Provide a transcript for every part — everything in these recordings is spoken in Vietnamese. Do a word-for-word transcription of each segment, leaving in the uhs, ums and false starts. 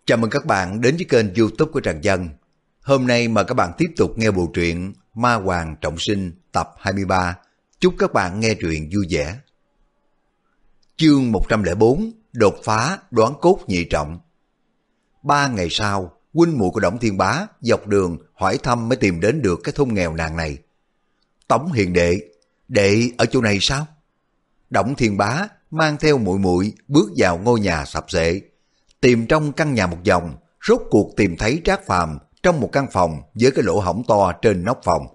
Chào mừng các bạn đến với kênh YouTube của Trần Dân. Hôm nay mời các bạn tiếp tục nghe bộ truyện Ma Hoàng Trọng Sinh tập hai mươi ba. Chúc các bạn nghe truyện vui vẻ. Chương một trăm lẻ bốn, đột phá đoán cốt nhị trọng. Ba ngày sau, huynh muội của Đổng Thiên Bá dọc đường hỏi thăm mới tìm đến được cái thôn nghèo nàn này. Tống hiền đệ, đệ ở chỗ này sao? Đổng Thiên Bá mang theo muội muội bước vào ngôi nhà sập xệ, tìm trong căn nhà một vòng, rốt cuộc tìm thấy Trác Phàm trong một căn phòng với cái lỗ hổng to trên nóc phòng.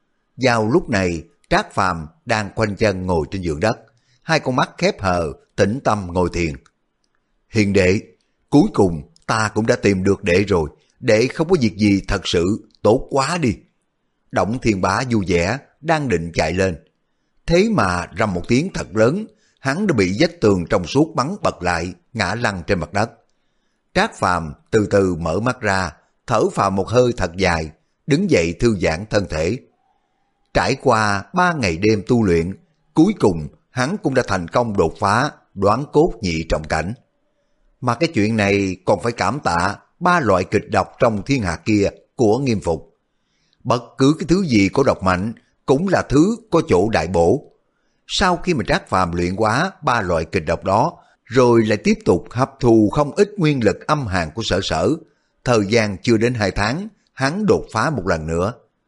Vào lúc này, Trác Phàm đang khoanh chân ngồi trên giường đất, hai con mắt khép hờ, tĩnh tâm ngồi thiền. Hiền đệ, cuối cùng ta cũng đã tìm được đệ rồi, đệ không có việc gì thật sự, tốt quá đi. Đổng Thiên Bá vui vẻ, đang định chạy lên. Thế mà rầm một tiếng thật lớn, hắn đã bị vách tường trong suốt bắn bật lại, ngã lăn trên mặt đất. Trác Phàm từ từ mở mắt ra, thở phào một hơi thật dài, đứng dậy thư giãn thân thể. Trải qua ba ngày đêm tu luyện, cuối cùng hắn cũng đã thành công đột phá đoán cốt nhị trọng cảnh. Mà cái chuyện này còn phải cảm tạ ba loại kịch độc trong thiên hạ kia của Nghiêm Phục. Bất cứ cái thứ gì có độc mạnh cũng là thứ có chỗ đại bổ. Sau khi mà Trác Phàm luyện hóa ba loại kịch độc đó, rồi lại tiếp tục hấp thu không ít nguyên lực âm hàn của Sở Sở, thời gian chưa đến hai tháng, hắn đột phá một lần nữa.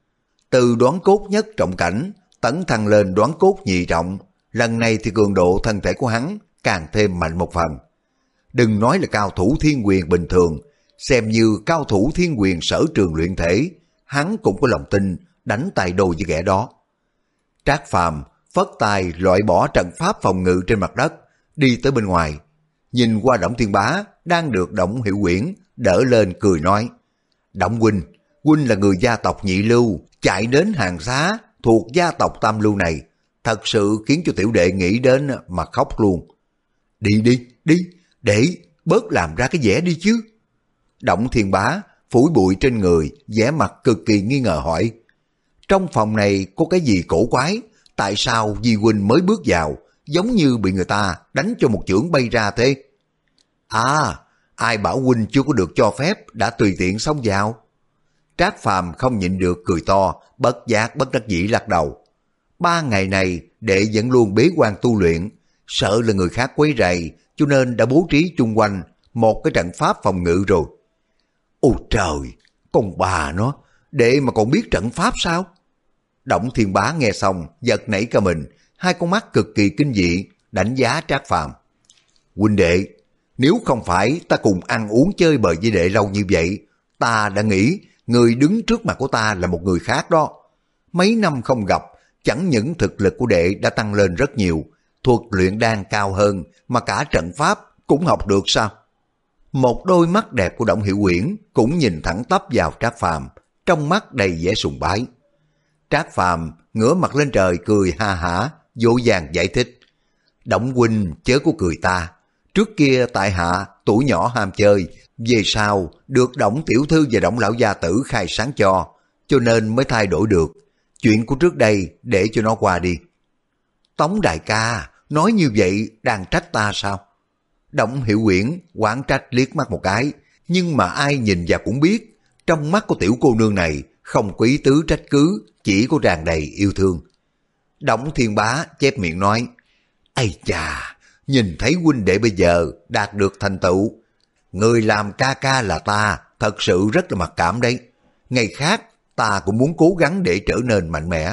Từ đoán cốt nhất trọng cảnh, tấn thăng lên đoán cốt nhị trọng, lần này thì cường độ thân thể của hắn càng thêm mạnh một phần. Đừng nói là cao thủ thiên quyền bình thường, xem như cao thủ thiên quyền sở trường luyện thể, hắn cũng có lòng tin đánh tay đôi với kẻ đó. Trác Phàm phất tay loại bỏ trận pháp phòng ngự trên mặt đất, đi tới bên ngoài, nhìn qua Đổng Thiên Bá đang được Đổng Hiểu Uyển đỡ lên cười nói: Đổng huynh, huynh là người gia tộc nhị lưu, chạy đến hàng xá thuộc gia tộc tam lưu này, thật sự khiến cho tiểu đệ nghĩ đến mà khóc luôn. Đi đi, đi, để bớt làm ra cái vẻ đi chứ. Đổng Thiên Bá phủi bụi trên người, vẻ mặt cực kỳ nghi ngờ hỏi: Trong phòng này có cái gì cổ quái, tại sao Di huynh mới bước vào giống như bị người ta đánh cho một chưởng bay ra thế? À, ai bảo huynh chưa có được cho phép đã tùy tiện xông vào? Trác Phàm không nhịn được cười to, bất giác bất đắc dĩ lắc đầu. Ba ngày này đệ vẫn luôn bế quan tu luyện, sợ là người khác quấy rầy, cho nên đã bố trí chung quanh một cái trận pháp phòng ngự rồi. Ôi trời, con bà nó, đệ mà còn biết trận pháp sao? Đổng Thiên Bá nghe xong giật nảy cả mình, hai con mắt cực kỳ kinh dị đánh giá Trác Phàm. Huynh đệ, nếu không phải ta cùng ăn uống chơi bời với đệ lâu như vậy, ta đã nghĩ người đứng trước mặt của ta là một người khác đó. Mấy năm không gặp, chẳng những thực lực của đệ đã tăng lên rất nhiều, thuật luyện đan cao hơn, mà cả trận pháp cũng học được sao? Một đôi mắt đẹp của Đổng Hiểu Uyển cũng nhìn thẳng tắp vào Trác Phàm, trong mắt đầy vẻ sùng bái. Trác Phàm ngửa mặt lên trời cười ha hả, dỗ dàng giải thích: Đổng huynh chớ có cười ta, trước kia tại hạ tuổi nhỏ ham chơi, về sau được Đổng tiểu thư và Đổng lão gia tử khai sáng cho, cho nên mới thay đổi được. Chuyện của trước đây để cho nó qua đi. Tống đại ca nói như vậy đang trách ta sao? Đổng Hiểu Uyển oán trách liếc mắt một cái, nhưng mà ai nhìn vào cũng biết, trong mắt của tiểu cô nương này không có ý tứ trách cứ, chỉ có tràn đầy yêu thương. Đổng Thiên Bá chép miệng nói: Ây chà, nhìn thấy huynh đệ bây giờ đạt được thành tựu, người làm ca ca là ta thật sự rất là mặc cảm đấy. Ngày khác ta cũng muốn cố gắng để trở nên mạnh mẽ.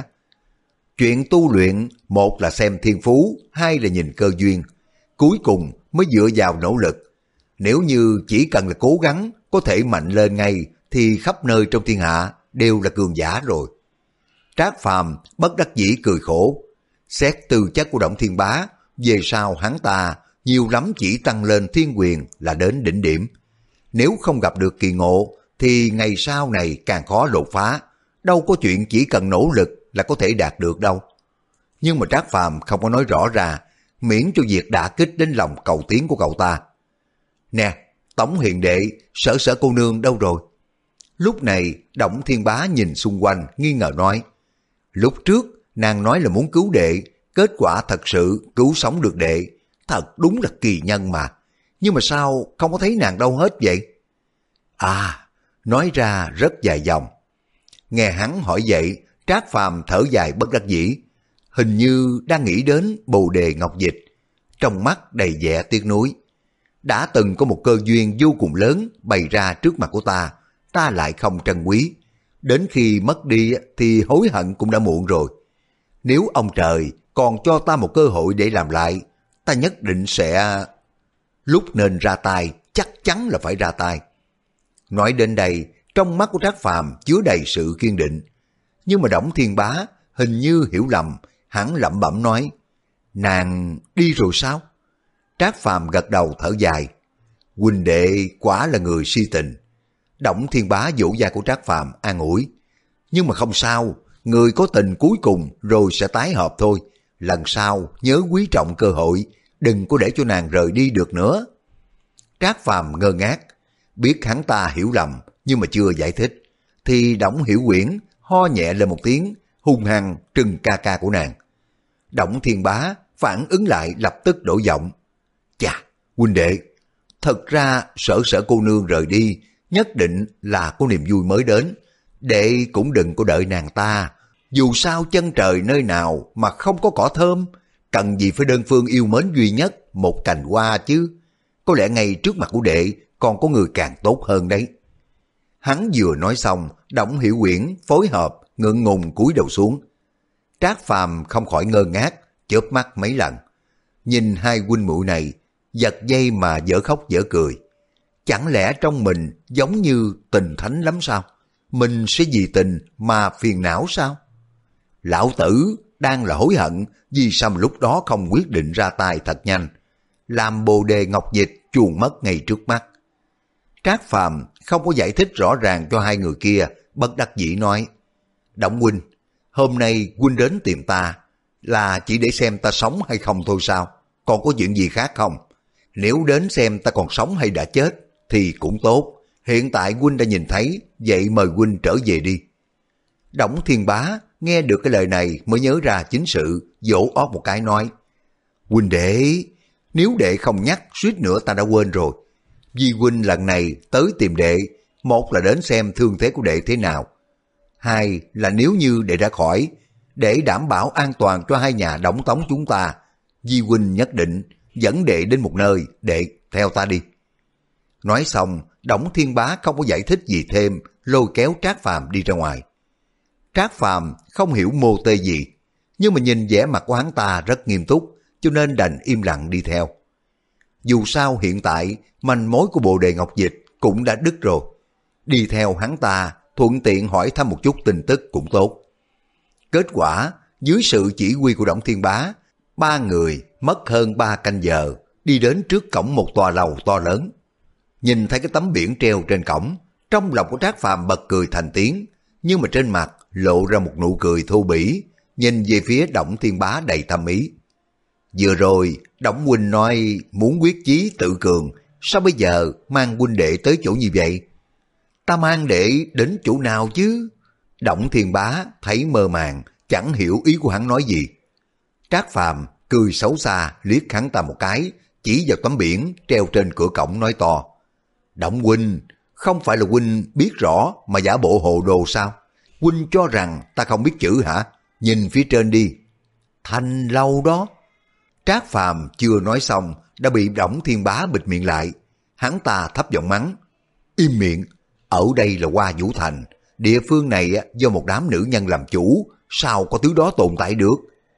Chuyện tu luyện, một là xem thiên phú, hai là nhìn cơ duyên, cuối cùng mới dựa vào nỗ lực. Nếu như chỉ cần là cố gắng có thể mạnh lên ngay, thì khắp nơi trong thiên hạ đều là cường giả rồi. Trác Phàm bất đắc dĩ cười khổ. Xét tư chất của Đổng Thiên Bá, về sau hắn ta nhiều lắm chỉ tăng lên thiên quyền là đến đỉnh điểm. Nếu không gặp được kỳ ngộ thì ngày sau này càng khó đột phá, đâu có chuyện chỉ cần nỗ lực là có thể đạt được đâu. Nhưng mà Trác Phàm không có nói rõ ra, miễn cho việc đả kích đến lòng cầu tiến của cậu ta. Nè, Tống hiền đệ, Sở Sở cô nương đâu rồi? Lúc này Đổng Thiên Bá nhìn xung quanh nghi ngờ nói: Lúc trước nàng nói là muốn cứu đệ, kết quả thật sự cứu sống được đệ, thật đúng là kỳ nhân mà. Nhưng mà sao không có thấy nàng đâu hết vậy? À, nói ra rất dài dòng. Nghe hắn hỏi vậy, Trác Phàm thở dài bất đắc dĩ, hình như đang nghĩ đến Bồ Đề Ngọc Dịch, trong mắt đầy vẻ tiếc nuối. Đã từng có một cơ duyên vô cùng lớn bày ra trước mặt của ta, ta lại không trân quý. Đến khi mất đi thì hối hận cũng đã muộn rồi. Nếu ông trời còn cho ta một cơ hội để làm lại, ta nhất định sẽ... Lúc nên ra tay, chắc chắn là phải ra tay. Nói đến đây, trong mắt của Trác Phàm chứa đầy sự kiên định. Nhưng mà Đổng Thiên Bá hình như hiểu lầm, hắn lẩm bẩm nói, nàng đi rồi sao? Trác Phàm gật đầu thở dài, huynh đệ quả là người si tình. Đổng Thiên Bá vỗ vai của Trác Phàm an ủi, nhưng mà không sao, người có tình cuối cùng rồi sẽ tái hợp thôi. Lần sau nhớ quý trọng cơ hội, đừng có để cho nàng rời đi được nữa. Trác Phàm ngơ ngác, biết hắn ta hiểu lầm nhưng mà chưa giải thích, thì Đổng Hiểu Quyển ho nhẹ lên một tiếng, hung hăng trừng ca ca của nàng. Đổng Thiên Bá phản ứng lại lập tức đổi giọng, chà, huynh đệ, thật ra Sở Sở cô nương rời đi nhất định là có niềm vui mới đến, đệ cũng đừng có đợi nàng ta. Dù sao chân trời nơi nào mà không có cỏ thơm, cần gì phải đơn phương yêu mến duy nhất một cành hoa chứ. Có lẽ ngay trước mặt của đệ còn có người càng tốt hơn đấy. Hắn vừa nói xong, Đổng Hiểu Quyển phối hợp ngượng ngùng cúi đầu xuống. Trác Phàm không khỏi ngơ ngác, chớp mắt mấy lần, nhìn hai huynh muội này giật dây mà dở khóc dở cười. Chẳng lẽ trong mình giống như tình thánh lắm sao? Mình sẽ vì tình mà phiền não sao? Lão tử đang là hối hận vì sao mà lúc đó không quyết định ra tay thật nhanh, làm Bồ Đề Ngọc Dịch chuồn mất ngay trước mắt. Trác Phàm không có giải thích rõ ràng cho hai người kia, bất đắc dĩ nói, Đổng huynh, hôm nay huynh đến tìm ta là chỉ để xem ta sống hay không thôi sao? Còn có chuyện gì khác không? Nếu đến xem ta còn sống hay đã chết thì cũng tốt. Hiện tại huynh đã nhìn thấy, vậy mời huynh trở về đi. Đổng Thiên Bá nghe được cái lời này mới nhớ ra chính sự, vỗ ót một cái nói, huynh đệ, nếu đệ không nhắc suýt nữa ta đã quên rồi. Vì huynh lần này tới tìm đệ, một là đến xem thương thế của đệ thế nào, hai là nếu như đệ đã khỏi, để đảm bảo an toàn cho hai nhà Đổng Tống chúng ta, Di huynh nhất định dẫn đệ đến một nơi, đệ theo ta đi. Nói xong, Đổng Thiên Bá không có giải thích gì thêm, lôi kéo Trác Phàm đi ra ngoài. Trác Phàm không hiểu mô tê gì, nhưng mà nhìn vẻ mặt của hắn ta rất nghiêm túc, cho nên đành im lặng đi theo. Dù sao hiện tại manh mối của Bồ Đề Ngọc Dịch cũng đã đứt rồi, đi theo hắn ta thuận tiện hỏi thăm một chút tin tức cũng tốt. Kết quả dưới sự chỉ huy của Đổng Thiên Bá, ba người mất hơn ba canh giờ đi đến trước cổng một tòa lầu to lớn. Nhìn thấy cái tấm biển treo trên cổng, trong lòng của Trác Phàm bật cười thành tiếng, nhưng mà trên mặt lộ ra một nụ cười thô bỉ, nhìn về phía Đổng Thiên Bá đầy thâm ý. Vừa rồi Đổng huynh nói muốn quyết chí tự cường, sao bây giờ mang huynh đệ tới chỗ như vậy? Ta mang đệ đến chỗ nào chứ? Đổng Thiên Bá thấy mơ màng, chẳng hiểu ý của hắn nói gì. Trác Phàm cười xấu xa liếc hắn ta một cái, chỉ vào tấm biển treo trên cửa cổng nói to, Đổng huynh, không phải là huynh biết rõ mà giả bộ hồ đồ sao? Huynh cho rằng ta không biết chữ hả? Nhìn phía trên đi. Thanh lâu đó. Trác Phàm chưa nói xong đã bị Đổng Thiên Bá bịt miệng lại. Hắn ta thấp giọng mắng, im miệng, ở đây là Hoa Vũ Thành, địa phương này do một đám nữ nhân làm chủ, sao có thứ đó tồn tại được?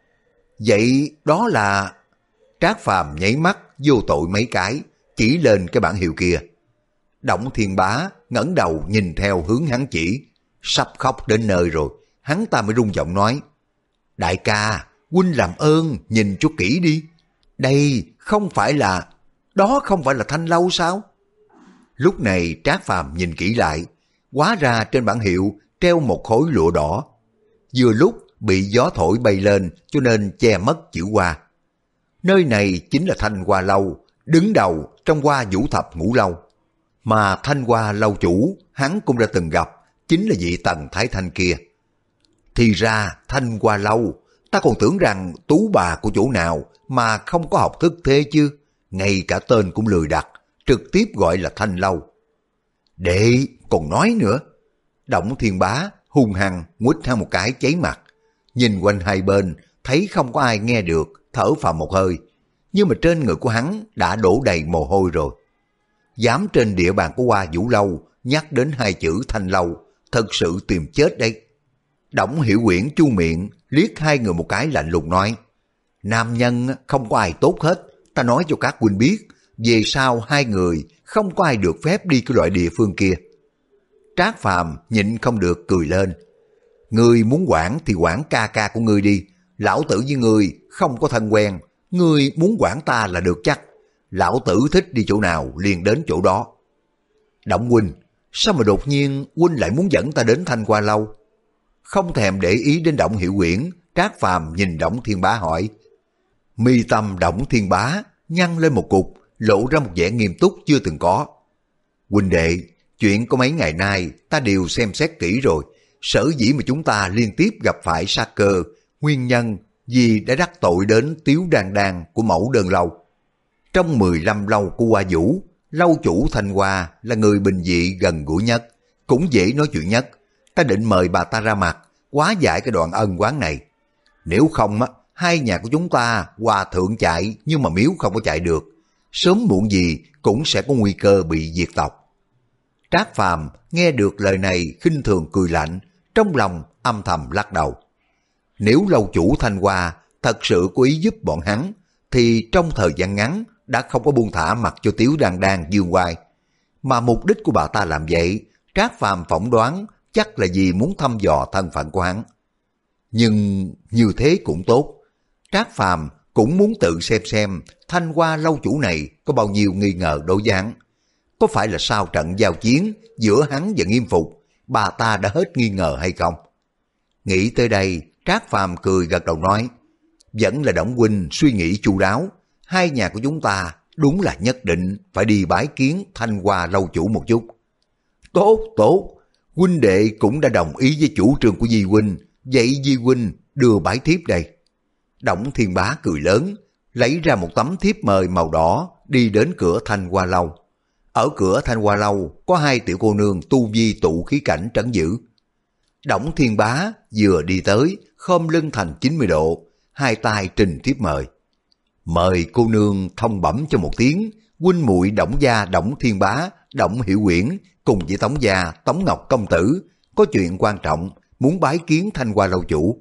Vậy đó là... Trác Phàm nháy mắt vô tội mấy cái, chỉ lên cái bảng hiệu kia. Đổng Thiên Bá ngẩng đầu nhìn theo hướng hắn chỉ, sắp khóc đến nơi rồi, hắn ta mới rung giọng nói, đại ca, huynh làm ơn nhìn cho kỹ đi, đây không phải là, đó không phải là Thanh Lâu sao? Lúc này Trác Phàm nhìn kỹ lại, hóa ra trên bảng hiệu treo một khối lụa đỏ, vừa lúc bị gió thổi bay lên cho nên che mất chữ Hoa. Nơi này chính là Thanh Hoa Lâu, đứng đầu trong Hoa Vũ Thập Ngũ Lâu. Mà Thanh Hoa lâu chủ hắn cũng đã từng gặp, chính là vị Tần Thái Thanh kia. Thì ra Thanh Hoa lâu, ta còn tưởng rằng tú bà của chỗ nào mà không có học thức thế chứ, ngay cả tên cũng lười đặt, trực tiếp gọi là Thanh lâu. Đệ còn nói nữa. Đổng Thiên Bá hung hăng nguýt hắn một cái cháy mặt. Nhìn quanh hai bên, thấy không có ai nghe được, thở phào một hơi. Nhưng mà trên người của hắn đã đổ đầy mồ hôi rồi. Dám trên địa bàn của Hoa Vũ Lâu nhắc đến hai chữ Thanh Lâu, thật sự tìm chết đây. Đổng Hiểu Quyển chu miệng, liếc hai người một cái lạnh lùng nói, nam nhân không có ai tốt hết, ta nói cho các huynh biết, về sau hai người không có ai được phép đi cái loại địa phương kia. Trác Phàm nhịn không được cười lên, ngươi muốn quản thì quản ca ca của ngươi đi, lão tử với ngươi không có thân quen, ngươi muốn quản ta là được chắc, lão tử thích đi chỗ nào liền đến chỗ đó. Đổng huynh, sao mà đột nhiên huynh lại muốn dẫn ta đến Thanh Hoa Lâu? Không thèm để ý đến Đổng Hiểu Quyển, Trác Phàm nhìn Đổng Thiên Bá hỏi. Mi tâm Đổng Thiên Bá nhăn lên một cục, lộ ra một vẻ nghiêm túc chưa từng có. Huynh đệ, chuyện có mấy ngày nay ta đều xem xét kỹ rồi, sở dĩ mà chúng ta liên tiếp gặp phải sát cơ, nguyên nhân vì đã đắc tội đến Tiếu Đan Đan của Mẫu Đơn Lâu. Trong mười lăm lâu của Hoa Vũ, lâu chủ Thanh Hoa là người bình dị gần gũi nhất, cũng dễ nói chuyện nhất. Ta định mời bà ta ra mặt, hóa giải cái đoạn ân oán này. Nếu không, hai nhà của chúng ta hòa thượng chạy nhưng mà miếu không có chạy được. Sớm muộn gì cũng sẽ có nguy cơ bị diệt tộc. Trác Phàm nghe được lời này khinh thường cười lạnh, trong lòng âm thầm lắc đầu. Nếu lâu chủ Thanh Hoa thật sự có ý giúp bọn hắn, thì trong thời gian ngắn đã không có buông thả mặc cho Tiếu Đan Đan dương oai. Mà mục đích của bà ta làm vậy, Trác Phàm phỏng đoán chắc là vì muốn thăm dò thân phận của hắn. Nhưng như thế cũng tốt. Trác Phàm cũng muốn tự xem xem Thanh Hoa lâu chủ này có bao nhiêu nghi ngờ đối với hắn. Có phải là sau trận giao chiến giữa hắn và Nghiêm Phục, bà ta đã hết nghi ngờ hay không? Nghĩ tới đây, Trác Phàm cười gật đầu nói, vẫn là Đổng huynh suy nghĩ chu đáo, hai nhà của chúng ta đúng là nhất định phải đi bái kiến Thanh Hoa lâu chủ một chút. Tốt, tốt, huynh đệ cũng đã đồng ý với chủ trương của Di huynh, vậy Di huynh đưa bái thiếp đây. Đổng Thiên Bá cười lớn, lấy ra một tấm thiếp mời màu đỏ, đi đến cửa Thanh Hoa Lâu. Ở cửa Thanh Hoa Lâu có hai tiểu cô nương tu vi tụ khí cảnh trấn giữ. Đổng Thiên Bá vừa đi tới, khom lưng thành chín mươi độ, hai tay trình thiếp mời. Mời cô nương thông bẩm cho một tiếng, huynh muội Đổng gia Đổng Thiên Bá, Đổng Hiểu Quyển cùng với Tống gia Tống Ngọc công tử có chuyện quan trọng muốn bái kiến Thanh Hoa lâu chủ.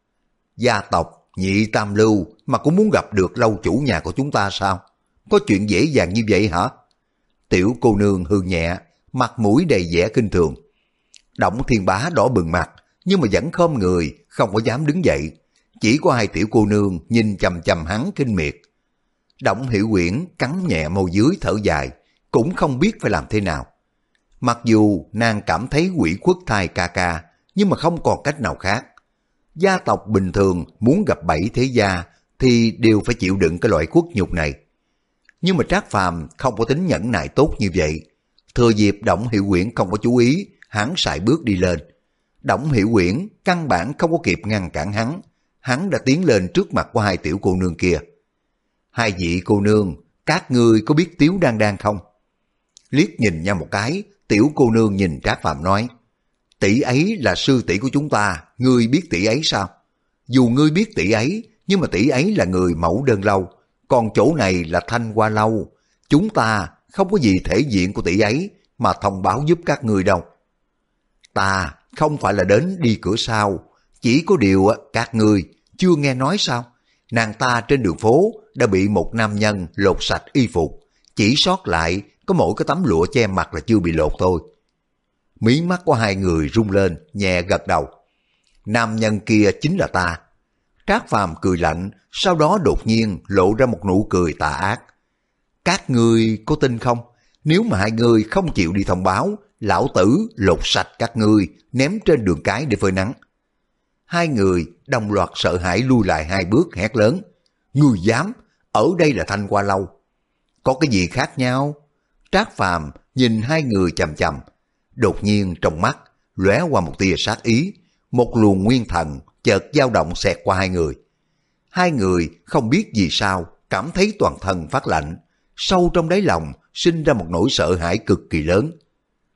Gia tộc Nhị Tam Lưu mà cũng muốn gặp được lâu chủ nhà của chúng ta sao? Có chuyện dễ dàng như vậy hả? Tiểu cô nương hư nhẹ, mặt mũi đầy vẻ kinh thường. Đổng Thiên Bá đỏ bừng mặt, nhưng mà vẫn khom người, không có dám đứng dậy. Chỉ có hai tiểu cô nương nhìn chằm chằm hắn kinh miệt. Đổng Hiểu Quyển cắn nhẹ môi dưới thở dài, cũng không biết phải làm thế nào. Mặc dù nàng cảm thấy ủy khuất thay ca ca, nhưng mà không còn cách nào khác. Gia tộc bình thường muốn gặp bảy thế gia thì đều phải chịu đựng cái loại khuất nhục này. Nhưng mà Trác Phàm không có tính nhẫn nại tốt như vậy. Thừa dịp Đổng Hiểu Quyển không có chú ý, hắn sải bước đi lên. Đổng Hiểu Quyển căn bản không có kịp ngăn cản hắn, hắn đã tiến lên trước mặt của hai tiểu cô nương kia. Hai vị cô nương, các ngươi có biết Tiếu Đan Đan không? Liếc nhìn nhau một cái, tiểu cô nương nhìn Trác Phàm nói, tỷ ấy là sư tỷ của chúng ta, ngươi biết tỷ ấy sao? Dù ngươi biết tỷ ấy, nhưng mà tỷ ấy là người Mẫu Đơn Lâu, còn chỗ này là Thanh Hoa Lâu, chúng ta không có gì thể diện của tỷ ấy mà thông báo giúp các ngươi đâu. Ta không phải là đến đi cửa sau, chỉ có điều các ngươi chưa nghe nói sao? Nàng ta trên đường phố đã bị một nam nhân lột sạch y phục, chỉ sót lại có mỗi cái tấm lụa che mặt là chưa bị lột thôi. Mí mắt của hai người rung lên, nhẹ gật đầu. Nam nhân kia chính là ta. Trác Phàm cười lạnh, sau đó đột nhiên lộ ra một nụ cười tà ác. Các ngươi có tin không? Nếu mà hai người không chịu đi thông báo, lão tử lột sạch các ngươi, ném trên đường cái để phơi nắng. Hai người đồng loạt sợ hãi lui lại hai bước hét lớn. Ngươi dám, ở đây là Thanh Hoa Lâu. Có cái gì khác nhau? Trác Phàm nhìn hai người chằm chằm. Đột nhiên trong mắt lóe qua một tia sát ý, một luồng nguyên thần chợt dao động xẹt qua hai người. Hai người không biết vì sao cảm thấy toàn thân phát lạnh, sâu trong đáy lòng sinh ra một nỗi sợ hãi cực kỳ lớn.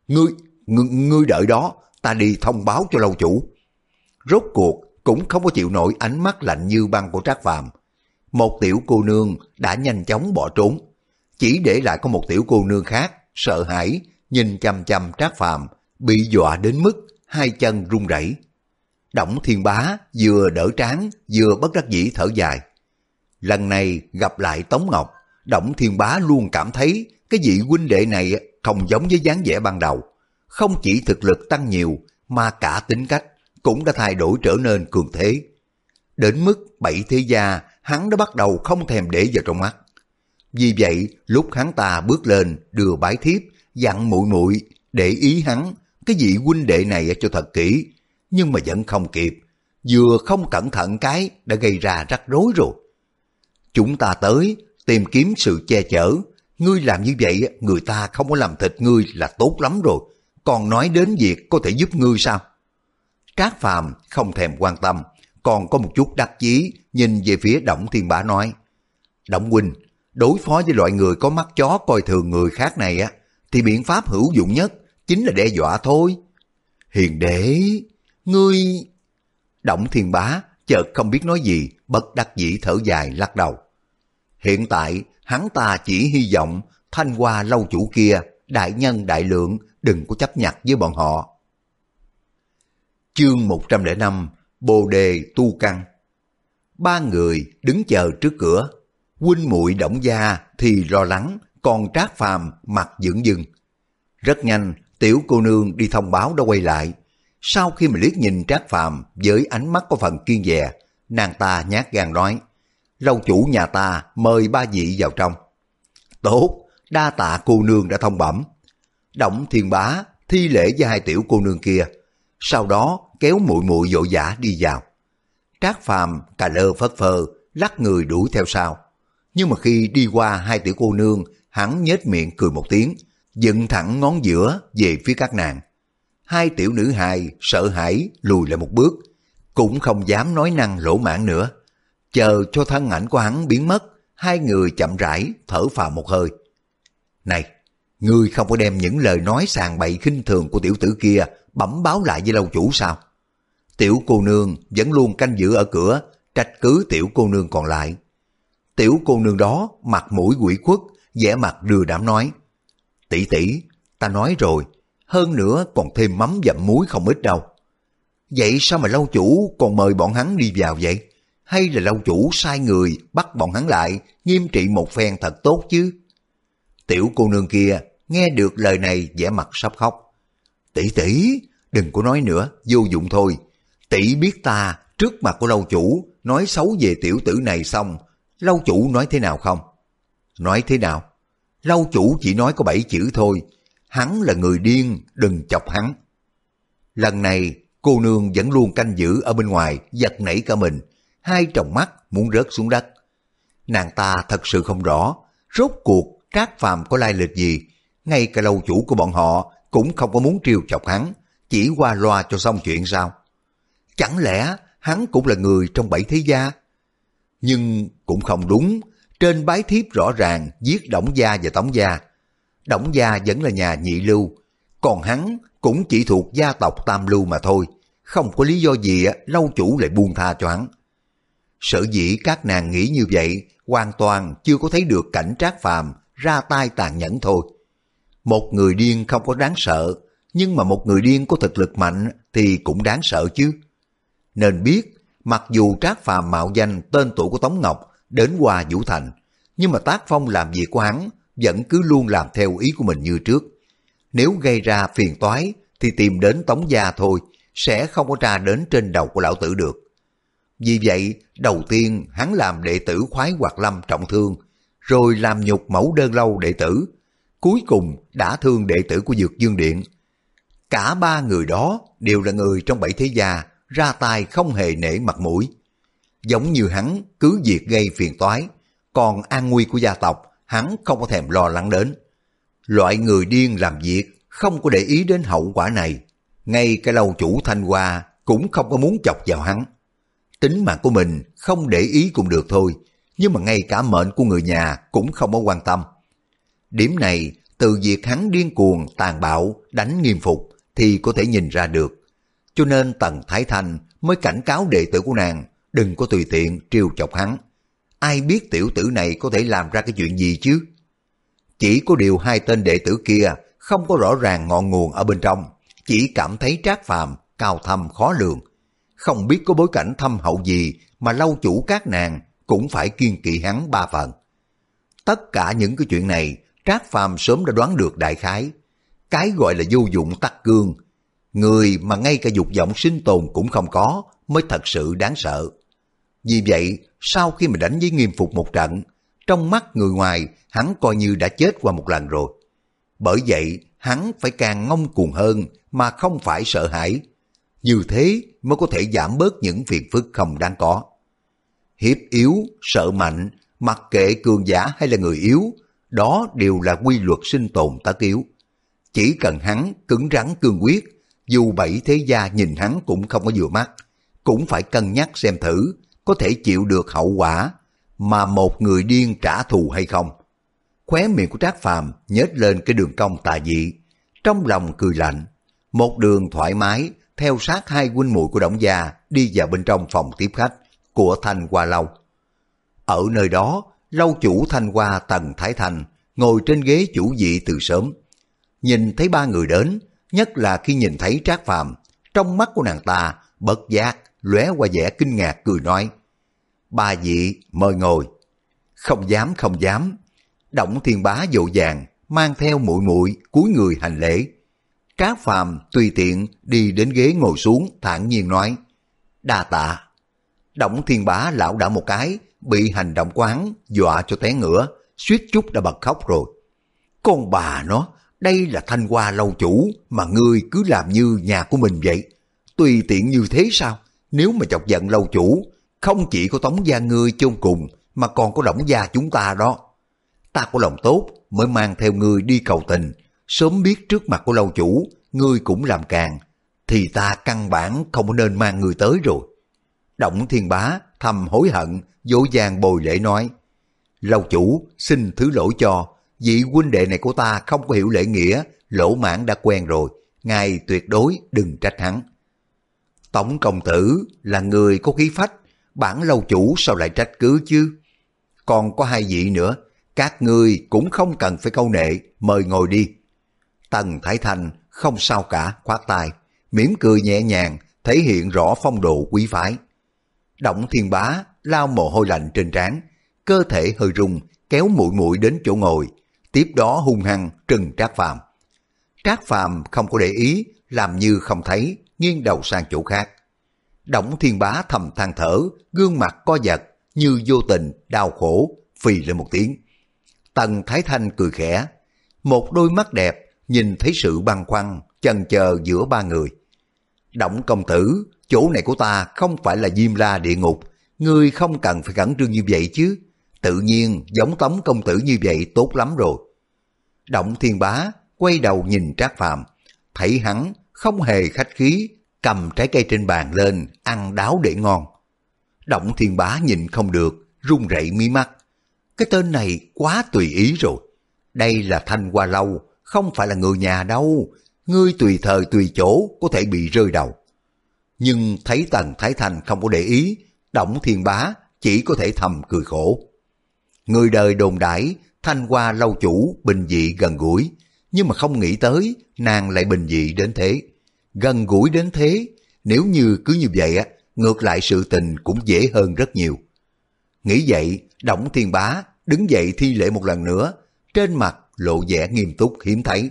Ngươi, ngươi, ngươi đợi đó, ta đi thông báo cho lâu chủ. Rốt cuộc cũng không có chịu nổi ánh mắt lạnh như băng của Trác Phàm. Một tiểu cô nương đã nhanh chóng bỏ trốn, chỉ để lại có một tiểu cô nương khác sợ hãi nhìn chăm chăm Trác Phàm, bị dọa đến mức hai chân run rẩy. Đổng Thiên Bá vừa đỡ trán vừa bất đắc dĩ thở dài. Lần này gặp lại Tống Ngọc, Đổng Thiên Bá luôn cảm thấy cái vị huynh đệ này không giống với dáng vẻ ban đầu. Không chỉ thực lực tăng nhiều mà cả tính cách cũng đã thay đổi trở nên cường thế. Đến mức bảy thế gia hắn đã bắt đầu không thèm để vào trong mắt. Vì vậy lúc hắn ta bước lên đưa bái thiếp dặn muội muội để ý hắn cái vị huynh đệ này cho thật kỹ, nhưng mà vẫn không kịp, vừa không cẩn thận cái đã gây ra rắc rối rồi. Chúng ta tới tìm kiếm sự che chở, ngươi làm như vậy người ta không có làm thịt ngươi là tốt lắm rồi, còn nói đến việc có thể giúp ngươi sao? Trác Phàm không thèm quan tâm, còn có một chút đắc chí nhìn về phía Đổng Thiên Bá nói: Đổng huynh, đối phó với loại người có mắt chó coi thường người khác này á, thì biện pháp hữu dụng nhất chính là đe dọa thôi. Hiền đệ, ngươi... Đổng Thiên Bá chợt không biết nói gì, bất đắc dĩ thở dài lắc đầu. Hiện tại hắn ta chỉ hy vọng Thanh Hoa lâu chủ kia đại nhân đại lượng đừng có chấp nhặt với bọn họ. Chương một trăm lẻ năm Bồ đề tu căn. Ba người đứng chờ trước cửa. Huynh muội Đổng gia thì lo lắng, còn Trác Phàm mặt dửng dưng. Rất nhanh tiểu cô nương đi thông báo đã quay lại. Sau khi mà liếc nhìn Trác Phàm với ánh mắt có phần kiêng dè, nàng ta nhát gan nói: lâu chủ nhà ta mời ba vị vào trong. Tốt, đa tạ cô nương đã thông bẩm. Đổng Thiên Bá thi lễ với hai tiểu cô nương kia, sau đó kéo muội muội vội vã đi vào. Trác Phàm cà lơ phất phơ lắc người đuổi theo sau, nhưng mà khi đi qua hai tiểu cô nương, hắn nhếch miệng cười một tiếng, dựng thẳng ngón giữa về phía các nàng. Hai tiểu nữ hài sợ hãi lùi lại một bước, cũng không dám nói năng lỗ mãng nữa. Chờ cho thân ảnh của hắn biến mất, hai người chậm rãi thở phào một hơi. Này, ngươi không có đem những lời nói sàng bậy khinh thường của tiểu tử kia bẩm báo lại với lâu chủ sao? Tiểu cô nương vẫn luôn canh giữ ở cửa, trách cứ tiểu cô nương còn lại. Tiểu cô nương đó mặt mũi ủy khuất, vẻ mặt đưa đảm nói: tỷ tỷ, ta nói rồi, hơn nữa còn thêm mắm dặm muối không ít đâu. Vậy sao mà lâu chủ còn mời bọn hắn đi vào vậy? Hay là lâu chủ sai người bắt bọn hắn lại, nghiêm trị một phen thật tốt chứ? Tiểu cô nương kia nghe được lời này vẻ mặt sắp khóc. Tỷ tỷ, đừng có nói nữa, vô dụng thôi. Tỷ biết ta trước mặt của lâu chủ nói xấu về tiểu tử này xong, lâu chủ nói thế nào không? Nói thế nào? Lâu chủ chỉ nói có bảy chữ thôi: hắn là người điên, đừng chọc hắn. Lần này cô nương vẫn luôn canh giữ ở bên ngoài, giật nảy cả mình, hai tròng mắt muốn rớt xuống đất. Nàng ta thật sự không rõ rốt cuộc Trác Phàm có lai lịch gì, ngay cả lâu chủ của bọn họ cũng không có muốn trêu chọc hắn, chỉ qua loa cho xong chuyện sao? Chẳng lẽ hắn cũng là người trong bảy thế gia? Nhưng cũng không đúng, trên bái thiếp rõ ràng viết Đổng gia và Tống gia. Đổng gia vẫn là nhà nhị lưu, còn hắn cũng chỉ thuộc gia tộc tam lưu mà thôi, không có lý do gì lâu chủ lại buông tha cho hắn. Sở dĩ các nàng nghĩ như vậy, hoàn toàn chưa có thấy được cảnh Trác Phàm ra tay tàn nhẫn thôi. Một người điên không có đáng sợ, nhưng mà một người điên có thực lực mạnh thì cũng đáng sợ chứ. Nên biết, mặc dù Trác Phàm mạo danh tên tuổi của Tống Ngọc đến qua Vũ Thành, nhưng mà tác phong làm việc của hắn vẫn cứ luôn làm theo ý của mình như trước. Nếu gây ra phiền toái thì tìm đến Tống gia thôi, sẽ không có tra đến trên đầu của lão tử được. Vì vậy, đầu tiên hắn làm đệ tử Khoái Hoạt Lâm trọng thương, rồi làm nhục Mẫu Đơn Lâu đệ tử, cuối cùng đã thương đệ tử của Dược Dương Điện. Cả ba người đó đều là người trong bảy thế gia, ra tay không hề nể mặt mũi. Giống như hắn cứ việc gây phiền toái, còn an nguy của gia tộc hắn không có thèm lo lắng đến. Loại người điên làm việc không có để ý đến hậu quả này, ngay cái lâu chủ Thanh Hoa cũng không có muốn chọc vào hắn. Tính mạng của mình không để ý cũng được thôi, nhưng mà ngay cả mệnh của người nhà cũng không có quan tâm. Điểm này từ việc hắn điên cuồng, tàn bạo, đánh Nghiêm Phục thì có thể nhìn ra được. Cho nên Tần Thái Thanh mới cảnh cáo đệ tử của nàng đừng có tùy tiện trêu chọc hắn. Ai biết tiểu tử này có thể làm ra cái chuyện gì chứ? Chỉ có điều hai tên đệ tử kia không có rõ ràng ngọn nguồn ở bên trong, chỉ cảm thấy Trác Phàm cao thâm khó lường. Không biết có bối cảnh thâm hậu gì mà lâu chủ các nàng cũng phải kiêng kỵ hắn ba phần. Tất cả những cái chuyện này Trác Phàm sớm đã đoán được đại khái. Cái gọi là vô dụng tắc cương, người mà ngay cả dục vọng sinh tồn cũng không có mới thật sự đáng sợ. Vì vậy, sau khi mà đánh với Nghiêm Phục một trận, trong mắt người ngoài hắn coi như đã chết qua một lần rồi. Bởi vậy, hắn phải càng ngông cuồng hơn mà không phải sợ hãi. Như thế mới có thể giảm bớt những phiền phức không đáng có. Hiếp yếu, sợ mạnh, mặc kệ cường giả hay là người yếu, đó đều là quy luật sinh tồn tất yếu. Chỉ cần hắn cứng rắn cương quyết, dù bảy thế gia nhìn hắn cũng không có vừa mắt, cũng phải cân nhắc xem thử có thể chịu được hậu quả mà một người điên trả thù hay không. Khóe miệng của Trác Phàm nhếch lên cái đường cong tà dị, trong lòng cười lạnh, một đường thoải mái theo sát hai huynh muội của Đổng gia đi vào bên trong phòng tiếp khách của Thanh Hoa Lâu. Ở nơi đó, lâu chủ Thanh Hoa Tần Thái Thanh ngồi trên ghế chủ vị từ sớm. Nhìn thấy ba người đến, nhất là khi nhìn thấy Trác Phàm, trong mắt của nàng ta bất giác lóe qua vẻ kinh ngạc cười nói: "Ba vị mời ngồi." "Không dám không dám." Đổng Thiên Bá vội vàng mang theo muội muội cúi người hành lễ. Trác Phàm tùy tiện đi đến ghế ngồi xuống, thản nhiên nói: "Đa tạ." Đổng Thiên Bá lảo đảo một cái, bị hành động của hắn dọa cho té ngửa, suýt chút đã bật khóc rồi. "Con bà nó, đây là Thanh Hoa lâu chủ mà ngươi cứ làm như nhà của mình vậy. Tùy tiện như thế sao? Nếu mà chọc giận lâu chủ, không chỉ có Tống gia ngươi chôn cùng mà còn có Đổng gia chúng ta đó. Ta có lòng tốt mới mang theo ngươi đi cầu tình, sớm biết trước mặt của lâu chủ ngươi cũng làm càng, thì ta căn bản không nên mang ngươi tới rồi." Đổng Thiên Bá thầm hối hận, vội vàng bồi lễ nói: "Lâu chủ xin thứ lỗi cho, vị huynh đệ này của ta không có hiểu lễ nghĩa, lỗ mãn đã quen rồi, ngài tuyệt đối đừng trách hắn." "Tổng công tử là người có khí phách, bản lâu chủ sao lại trách cứ chứ? Còn có hai vị nữa, các ngươi cũng không cần phải câu nệ, mời ngồi đi." Tần Thái Thanh không sao cả, khoát tay, mỉm cười nhẹ nhàng, thể hiện rõ phong độ quý phái. Đổng Thiên Bá lau mồ hôi lạnh trên trán, cơ thể hơi rung, kéo muội muội đến chỗ ngồi, tiếp đó hung hăng trừng Trác Phàm. Trác Phàm không có để ý, làm như không thấy, nghiêng đầu sang chỗ khác. Đổng Thiên Bá thầm than thở, gương mặt co giật, như vô tình, đau khổ, phì lên một tiếng. Tần Thái Thanh cười khẽ, một đôi mắt đẹp, nhìn thấy sự băn khoăn, chần chờ giữa ba người. "Đổng công tử, chỗ này của ta không phải là Diêm La địa ngục, ngươi không cần phải khẩn trương như vậy chứ. Tự nhiên giống Tống công tử như vậy tốt lắm rồi." Đổng Thiên Bá quay đầu nhìn Trác Phàm, thấy hắn không hề khách khí, cầm trái cây trên bàn lên ăn đáo để ngon. Đổng Thiên Bá nhìn không được, run rẩy mí mắt. Cái tên này quá tùy ý rồi. Đây là Thanh Hoa Lâu, không phải là người nhà đâu. Ngươi tùy thời tùy chỗ có thể bị rơi đầu. Nhưng thấy Tần Thái Thanh không có để ý, Đổng Thiên Bá chỉ có thể thầm cười khổ. Người đời đồn đãi Thanh Hoa lâu chủ bình dị gần gũi, nhưng mà không nghĩ tới nàng lại bình dị đến thế, gần gũi đến thế. Nếu như cứ như vậy á, ngược lại sự tình cũng dễ hơn rất nhiều. Nghĩ vậy, Đổng Thiên Bá đứng dậy thi lễ một lần nữa, trên mặt lộ vẻ nghiêm túc hiếm thấy.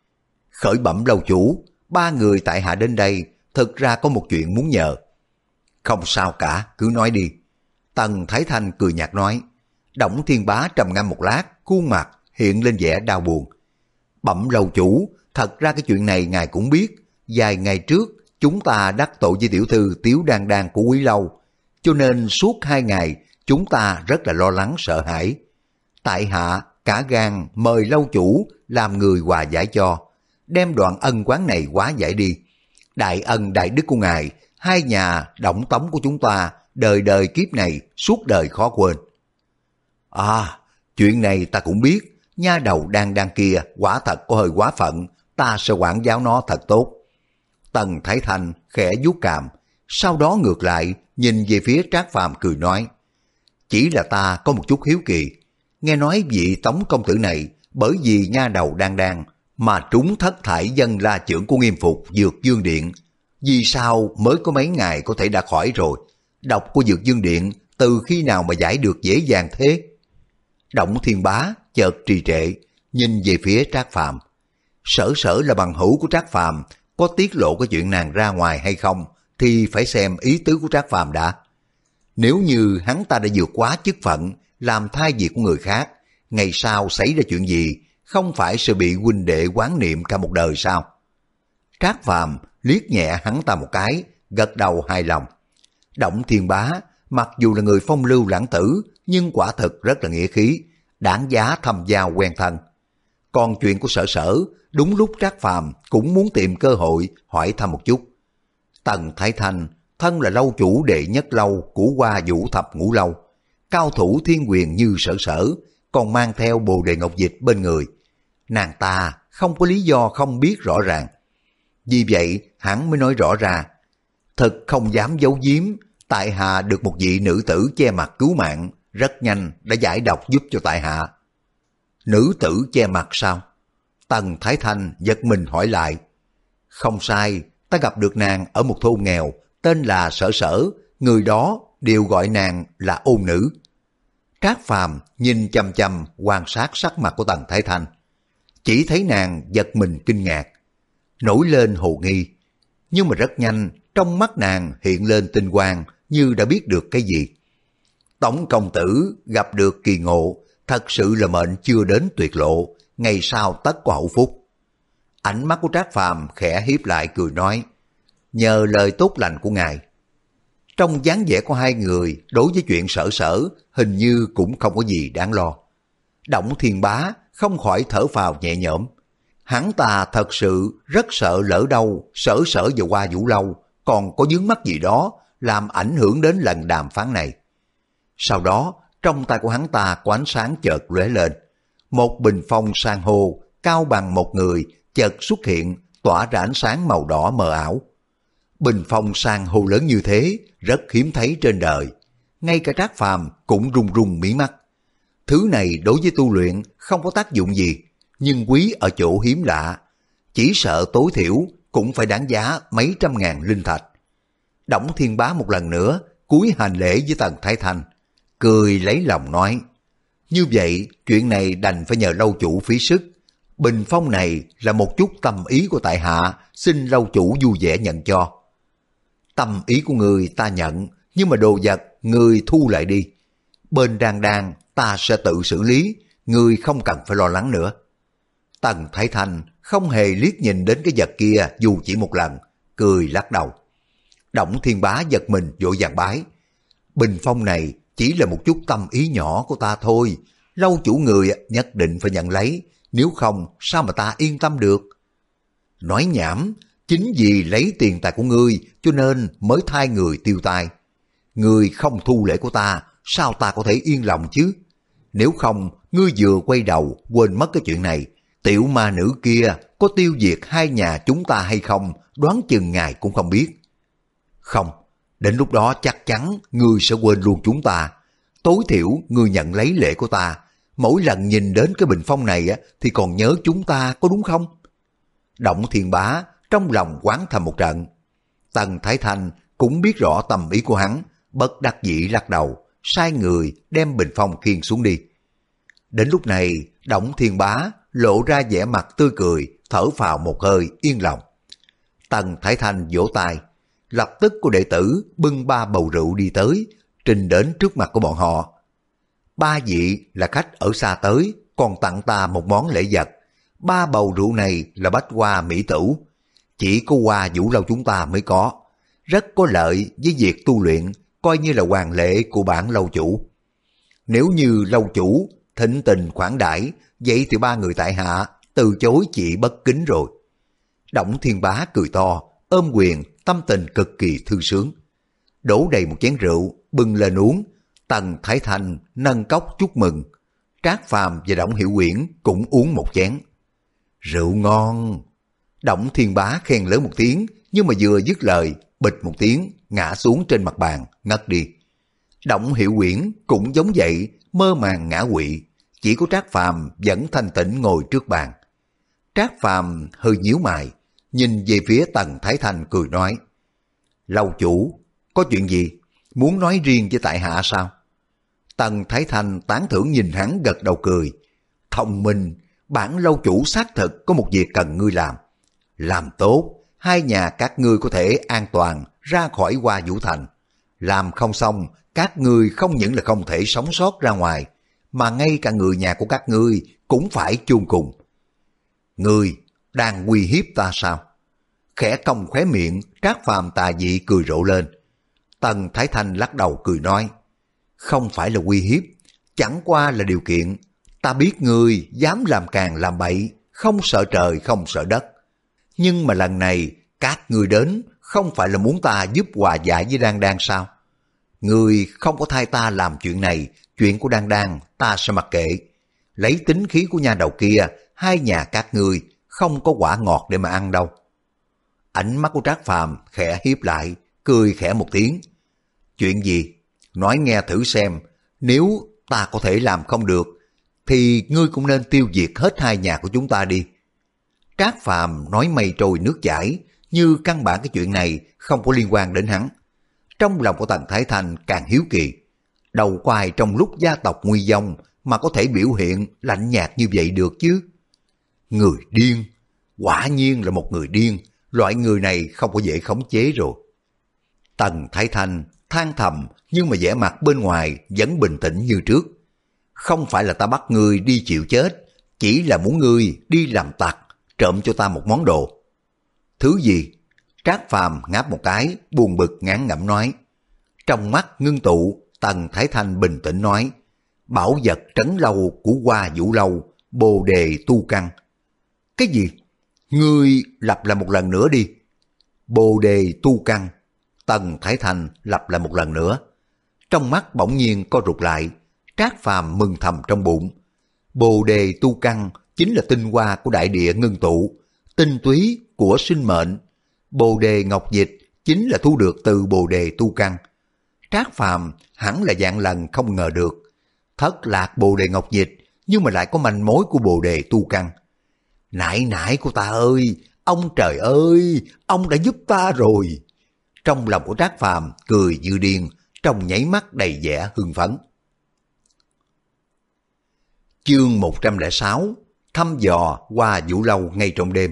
"Khởi bẩm lâu chủ, ba người tại hạ đến đây thực ra có một chuyện muốn nhờ." "Không sao cả, cứ nói đi." Tần Thái Thanh cười nhạt nói. Đổng Thiên Bá trầm ngâm một lát, khuôn mặt hiện lên vẻ đau buồn. "Bẩm lâu chủ, thật ra cái chuyện này ngài cũng biết, vài ngày trước chúng ta đắc tội với tiểu thư Tiếu Đan Đan của Quý Lâu, cho nên suốt hai ngày chúng ta rất là lo lắng sợ hãi. Tại hạ cả gan mời lâu chủ làm người hòa giải cho, đem đoạn ân oán này hóa giải đi. Đại ân đại đức của ngài, hai nhà Đổng Tống của chúng ta đời đời kiếp này suốt đời khó quên." "À, chuyện này ta cũng biết, nha đầu đang đang kia quả thật có hơi quá phận, ta sẽ quản giáo nó thật tốt. Tần Thái Thanh khẽ vuốt cằm, sau đó ngược lại nhìn về phía Trác Phàm cười nói, chỉ là ta có một chút hiếu kỳ, nghe nói vị tống công tử này bởi vì nha đầu đang đang mà trúng thất thải dân la trưởng của Nghiêm Phục Dược Dương Điện, vì sao mới có mấy ngày có thể đã khỏi rồi, độc của Dược Dương Điện từ khi nào mà giải được dễ dàng thế? Đổng Thiên Bá chợt trì trệ, nhìn về phía Trác Phàm. Sở sở là bằng hữu của Trác Phàm, có tiết lộ cái chuyện nàng ra ngoài hay không thì phải xem ý tứ của Trác Phàm đã. Nếu như hắn ta đã vượt quá chức phận, làm thay việc của người khác, ngày sau xảy ra chuyện gì, không phải sẽ bị huynh đệ quán niệm cả một đời sao? Trác Phàm liếc nhẹ hắn ta một cái, gật đầu hài lòng. Đổng Thiên Bá mặc dù là người phong lưu lãng tử, nhưng quả thực rất là nghĩa khí, đáng giá thâm giao quen thân. Còn chuyện của Sở Sở, đúng lúc Trác Phàm cũng muốn tìm cơ hội hỏi thăm một chút. Tần Thái Thanh thân là lâu chủ đệ nhất lâu của Hoa Vũ Thập Ngũ Lâu, cao thủ thiên quyền như Sở Sở, còn mang theo Bồ Đề Ngọc Dịch bên người. Nàng ta không có lý do không biết rõ ràng. Vì vậy hắn mới nói rõ ra, thật không dám giấu giếm, tại hạ được một vị nữ tử che mặt cứu mạng, rất nhanh đã giải độc giúp cho tại hạ. Nữ tử che mặt sao? Tần Thái Thanh giật mình hỏi lại. Không sai, ta gặp được nàng ở một thôn nghèo, tên là Sở Sở, người đó đều gọi nàng là ôn nữ. Trác Phàm nhìn chăm chăm quan sát sắc mặt của Tần Thái Thanh, chỉ thấy nàng giật mình kinh ngạc, nổi lên hồ nghi, nhưng mà rất nhanh trong mắt nàng hiện lên tinh quang như đã biết được cái gì. Tổng công tử gặp được kỳ ngộ, thật sự là mệnh chưa đến tuyệt lộ, ngày sau tất có hậu phúc. Ánh mắt của Trác Phàm khẽ hiếp lại cười nói, nhờ lời tốt lành của ngài. Trong dáng vẻ của hai người đối với chuyện Sở Sở hình như cũng không có gì đáng lo. Đổng Thiên Bá không khỏi thở phào nhẹ nhõm. Hắn ta thật sự rất sợ lỡ đâu Sở Sở và Hoa Vũ Lâu còn có vướng mắc gì đó làm ảnh hưởng đến lần đàm phán này. Sau đó trong tay của hắn ta có ánh sáng chợt lóe lên, một bình phong san hô cao bằng một người chợt xuất hiện, tỏa ra ánh sáng màu đỏ mờ ảo. Bình phong san hô lớn như thế rất hiếm thấy trên đời, ngay cả Trác Phàm cũng run run mí mắt. Thứ này đối với tu luyện không có tác dụng gì, nhưng quý ở chỗ hiếm lạ, chỉ sợ tối thiểu cũng phải đáng giá mấy trăm ngàn linh thạch. Đổng Thiên Bá một lần nữa cúi hành lễ với Tần Thái Thanh, cười lấy lòng nói, như vậy chuyện này đành phải nhờ lâu chủ phí sức. Bình phong này là một chút tâm ý của tại hạ, xin lâu chủ vui vẻ nhận cho. Tâm ý của người ta nhận, nhưng mà đồ vật người thu lại đi. Bên đan đan ta sẽ tự xử lý, người không cần phải lo lắng nữa. Tần Thái Thanh không hề liếc nhìn đến cái vật kia dù chỉ một lần, cười lắc đầu. Đổng Thiên Bá giật mình vội vàng bái. Bình phong này chỉ là một chút tâm ý nhỏ của ta thôi, lâu chủ người nhất định phải nhận lấy, nếu không sao mà ta yên tâm được. Nói nhảm, chính vì lấy tiền tài của ngươi cho nên mới thay người tiêu tai. Ngươi không thu lễ của ta, sao ta có thể yên lòng chứ? Nếu không, ngươi vừa quay đầu quên mất cái chuyện này, tiểu ma nữ kia có tiêu diệt hai nhà chúng ta hay không, đoán chừng ngài cũng không biết. Không, đến lúc đó chắc chắn ngươi sẽ quên luôn chúng ta. Tối thiểu ngươi nhận lấy lễ của ta, mỗi lần nhìn đến cái bình phong này thì còn nhớ chúng ta có đúng không? Đổng Thiên Bá trong lòng oán thầm một trận. Tần Thái Thanh cũng biết rõ tâm ý của hắn, bất đắc dĩ lắc đầu, sai người đem bình phong khiêng xuống đi. Đến lúc này, Đổng Thiên Bá lộ ra vẻ mặt tươi cười, thở phào một hơi yên lòng. Tần Thái Thanh vỗ tay, lập tức có đệ tử bưng ba bầu rượu đi tới, trình đến trước mặt của bọn họ. Ba vị là khách ở xa tới, còn tặng ta một món lễ vật. Ba bầu rượu này là bách hoa mỹ tửu, chỉ có Hoa Vũ Lâu chúng ta mới có, rất có lợi với việc tu luyện, coi như là hoàn lễ của bản lâu chủ. Nếu như lâu chủ thịnh tình khoản đãi, vậy thì ba người tại hạ từ chối chỉ bất kính rồi. Đổng Thiên Bá cười to, ôm quyền, tâm tình cực kỳ thư sướng. Đổ đầy một chén rượu, bưng lên uống. Tần Thái Thanh nâng cốc chúc mừng. Trác Phàm và Đổng Hiểu Quyển cũng uống một chén. Rượu ngon. Đổng Thiên Bá khen lớn một tiếng, nhưng mà vừa dứt lời, bịch một tiếng, ngã xuống trên mặt bàn, ngất đi. Đổng Hiểu Quyển cũng giống vậy, mơ màng ngã quỵ, chỉ có Trác Phàm vẫn thanh tĩnh ngồi trước bàn. Trác Phàm hơi nhíu mày, nhìn về phía Tần Thái Thanh cười nói, lâu chủ, có chuyện gì? Muốn nói riêng với tại hạ sao? Tần Thái Thanh tán thưởng nhìn hắn gật đầu cười. Thông minh, bản lâu chủ xác thực có một việc cần ngươi làm. Làm tốt, hai nhà các ngươi có thể an toàn ra khỏi Hoa Vũ Thành. Làm không xong, các ngươi không những là không thể sống sót ra ngoài, mà ngay cả người nhà của các ngươi cũng phải chôn cùng. Ngươi đang uy hiếp ta sao? Khẽ cong khóe miệng, Trác Phàm tà dị cười rộ lên. Tần Thái Thanh lắc đầu cười nói, không phải là uy hiếp, chẳng qua là điều kiện. Ta biết ngươi dám làm càng làm bậy, không sợ trời không sợ đất. Nhưng mà lần này các ngươi đến không phải là muốn ta giúp hòa giải với Đan Đan sao? Ngươi không có thay ta làm chuyện này, chuyện của Đan Đan ta sẽ mặc kệ. Lấy tính khí của nha đầu kia, hai nhà các ngươi không có quả ngọt để mà ăn đâu. Ánh mắt của Trác Phàm khẽ hiếp lại, cười khẽ một tiếng. Chuyện gì? Nói nghe thử xem, nếu ta có thể làm không được, thì ngươi cũng nên tiêu diệt hết hai nhà của chúng ta đi. Trác Phàm nói mây trôi nước chảy, như căn bản cái chuyện này không có liên quan đến hắn. Trong lòng của Tần Thái Thanh càng hiếu kỳ, đầu quai trong lúc gia tộc nguy vong mà có thể biểu hiện lạnh nhạt như vậy được chứ? Người điên, quả nhiên là một người điên, loại người này không có dễ khống chế rồi. Tần Thái Thanh than thầm, nhưng mà vẻ mặt bên ngoài vẫn bình tĩnh như trước. Không phải là ta bắt ngươi đi chịu chết, chỉ là muốn ngươi đi làm tặc, trộm cho ta một món đồ. Thứ gì? Trác Phàm ngáp một cái, buồn bực ngán ngẩm nói. Trong mắt ngưng tụ, Tần Thái Thanh bình tĩnh nói, bảo vật trấn lâu của Hoa Vũ Lâu, Bồ Đề Tu Căn. Cái gì? Ngươi lặp lại một lần nữa đi. Bồ Đề Tu Căn. Tần Thái Thanh lặp lại một lần nữa. Trong mắt bỗng nhiên co rụt lại, Trác Phàm mừng thầm trong bụng. Bồ Đề Tu Căn chính là tinh hoa của đại địa ngưng tụ, tinh túy của sinh mệnh. Bồ Đề Ngọc Dịch chính là thu được từ Bồ Đề Tu Căn. Trác Phàm hẳn là dạng lần không ngờ được, thất lạc Bồ Đề Ngọc Dịch nhưng mà lại có manh mối của Bồ Đề Tu Căn. Nại nại của ta ơi, ông trời ơi, ông đã giúp ta rồi. Trong lòng của Trác Phàm cười như điên, trong nháy mắt đầy vẻ hưng phấn. Chương một trăm lẻ sáu, thăm dò Hoa Vũ Lâu ngay trong đêm.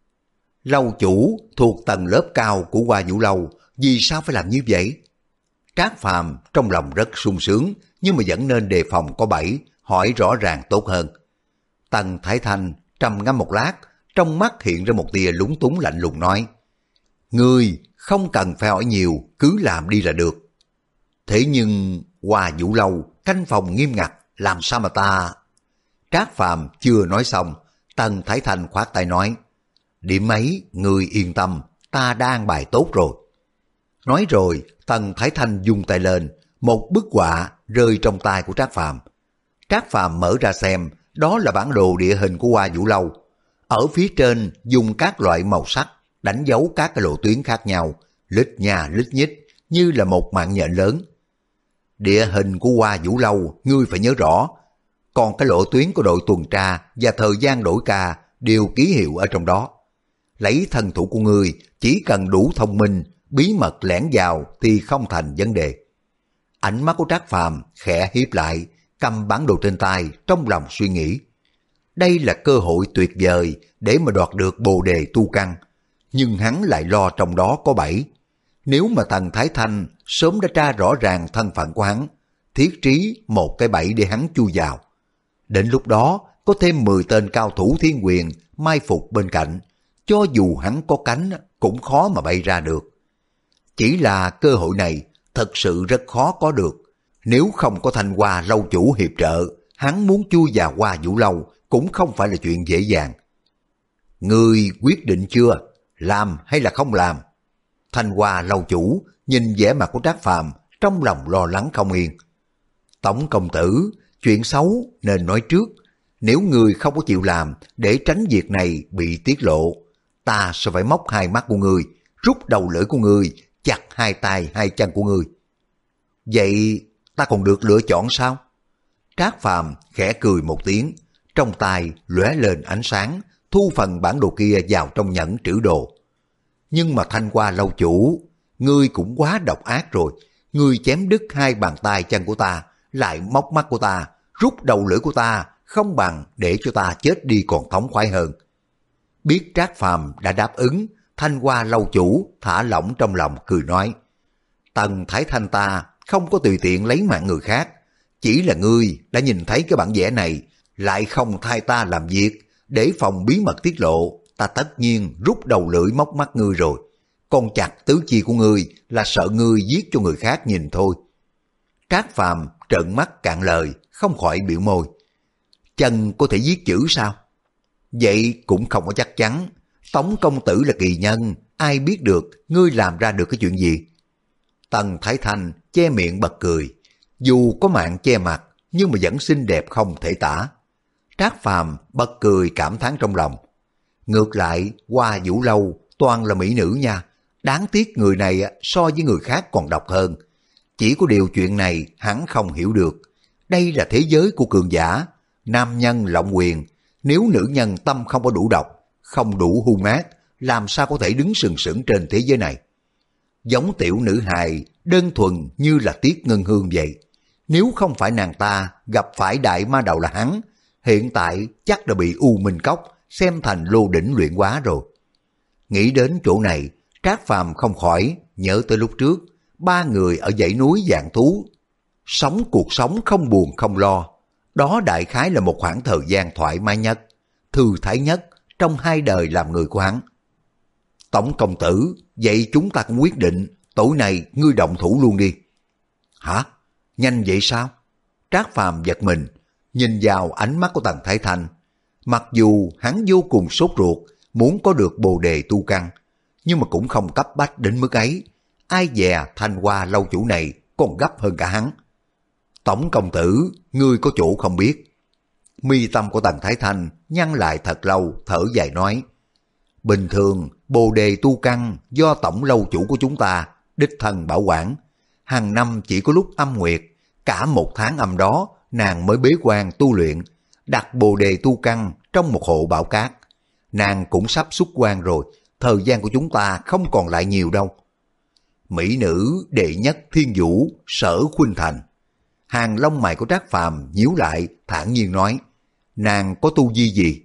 Lâu chủ thuộc tầng lớp cao của Hoa Vũ Lâu, vì sao phải làm như vậy? Trác Phàm trong lòng rất sung sướng, nhưng mà vẫn nên đề phòng có bẫy, hỏi rõ ràng tốt hơn. Tần Thái Thanh trầm ngâm một lát, trong mắt hiện ra một tia lúng túng lạnh lùng nói, ngươi không cần phải hỏi nhiều, cứ làm đi là được. Thế nhưng Hoa Vũ Lâu canh phòng nghiêm ngặt, làm sao mà ta... Trác Phàm chưa nói xong, Tần Thái Thanh khoát tay nói, điểm ấy ngươi yên tâm, ta đã an bài tốt rồi. Nói rồi, Tần Thái Thanh dùng tay lên, một bức họa rơi trong tay của Trác Phàm. Trác Phàm mở ra xem, đó là bản đồ địa hình của Hoa Vũ Lâu. Ở phía trên dùng các loại màu sắc đánh dấu các cái lộ tuyến khác nhau, lít nha lít nhít như là một mạng nhện lớn. Địa hình của Hoa Vũ Lâu ngươi phải nhớ rõ, còn cái lộ tuyến của đội tuần tra và thời gian đổi ca đều ký hiệu ở trong đó. Lấy thân thủ của ngươi, chỉ cần đủ thông minh, bí mật lẻn vào thì không thành vấn đề. Ánh mắt của Trác Phàm khẽ hiếp lại, cầm bản đồ trên tay, trong lòng suy nghĩ. Đây là cơ hội tuyệt vời để mà đoạt được Bồ Đề Tu Căn, nhưng hắn lại lo trong đó có bẫy. Nếu mà Tần Thái Thanh sớm đã tra rõ ràng thân phận của hắn, thiết trí một cái bẫy để hắn chui vào. Đến lúc đó, có thêm mười tên cao thủ thiên quyền mai phục bên cạnh, cho dù hắn có cánh cũng khó mà bay ra được. Chỉ là cơ hội này thật sự rất khó có được. Nếu không có Thanh Hoa lâu chủ hiệp trợ, hắn muốn chui vào Hoa Vũ Lâu cũng không phải là chuyện dễ dàng. Ngươi quyết định chưa? Làm hay là không làm? Thanh Hoa lâu chủ nhìn vẻ mặt của Trác Phàm, trong lòng lo lắng không yên. Tổng công tử, chuyện xấu nên nói trước, nếu ngươi không có chịu làm để tránh việc này bị tiết lộ, ta sẽ phải móc hai mắt của ngươi, rút đầu lưỡi của ngươi, chặt hai tay hai chân của ngươi. Vậy ta còn được lựa chọn sao? Trác Phàm khẽ cười một tiếng, trong tay lóe lên ánh sáng, thu phần bản đồ kia vào trong nhẫn trữ đồ. Nhưng mà Thanh Hoa lâu chủ, ngươi cũng quá độc ác rồi. Ngươi chém đứt hai bàn tay chân của ta, lại móc mắt của ta, rút đầu lưỡi của ta, không bằng để cho ta chết đi còn thống khoái hơn. Biết Trác Phàm đã đáp ứng, Thanh Hoa lâu chủ thả lỏng trong lòng cười nói, Tần Thái Thanh ta không có tùy tiện lấy mạng người khác, chỉ là ngươi đã nhìn thấy cái bản vẽ này, lại không thay ta làm việc, để phòng bí mật tiết lộ, ta tất nhiên rút đầu lưỡi móc mắt ngươi rồi. Con chặt tứ chi của ngươi là sợ ngươi giết cho người khác nhìn thôi. Trác Phàm trợn mắt cạn lời, không khỏi biểu môi. Chân có thể viết chữ sao? Vậy cũng không có chắc chắn. Tống công tử là kỳ nhân, ai biết được ngươi làm ra được cái chuyện gì? Tần Thái Thanh che miệng bật cười. Dù có mạng che mặt, nhưng mà vẫn xinh đẹp không thể tả. Trác Phàm bật cười cảm thán trong lòng. Ngược lại, Hoa Vũ Lâu toàn là mỹ nữ nha. Đáng tiếc người này so với người khác còn độc hơn. Chỉ có điều chuyện này hắn không hiểu được. Đây là thế giới của cường giả, nam nhân lộng quyền. Nếu nữ nhân tâm không có đủ độc, không đủ hung ác, làm sao có thể đứng sừng sững trên thế giới này? Giống tiểu nữ hài, đơn thuần như là Tiết Ngân Hương vậy. Nếu không phải nàng ta gặp phải đại ma đầu là hắn, hiện tại chắc đã bị U Minh Cốc xem thành lô đỉnh luyện hóa rồi. Nghĩ đến chỗ này, Trác Phàm không khỏi nhớ tới lúc trước, ba người ở dãy núi Vạn Thú, sống cuộc sống không buồn không lo. Đó đại khái là một khoảng thời gian thoải mái nhất, thư thái nhất trong hai đời làm người của hắn. Tổng công tử, vậy chúng ta cũng quyết định, tối nay ngươi động thủ luôn đi. Hả? Nhanh vậy sao? Trác Phàm giật mình, nhìn vào ánh mắt của Tần Thái Thanh. Mặc dù hắn vô cùng sốt ruột, muốn có được bồ đề tu căn, nhưng mà cũng không cấp bách đến mức ấy. Ai dè Thanh Hoa lâu chủ này còn gấp hơn cả hắn. Tổng công tử, ngươi có chỗ không biết. Mi tâm của Tần Thái Thanh nhăn lại thật lâu, thở dài nói. Bình thường, bồ đề tu căn do tổng lâu chủ của chúng ta đích thân bảo quản. Hàng năm chỉ có lúc âm nguyệt, cả một tháng âm đó nàng mới bế quan tu luyện, đặt bồ đề tu căn trong một hộ bảo cát. Nàng cũng sắp xuất quan rồi, thời gian của chúng ta không còn lại nhiều đâu. Mỹ nữ đệ nhất thiên vũ Sở Khuynh Thành. Hàng lông mày của Trác Phàm nhíu lại, thản nhiên nói, nàng có tu vi gì?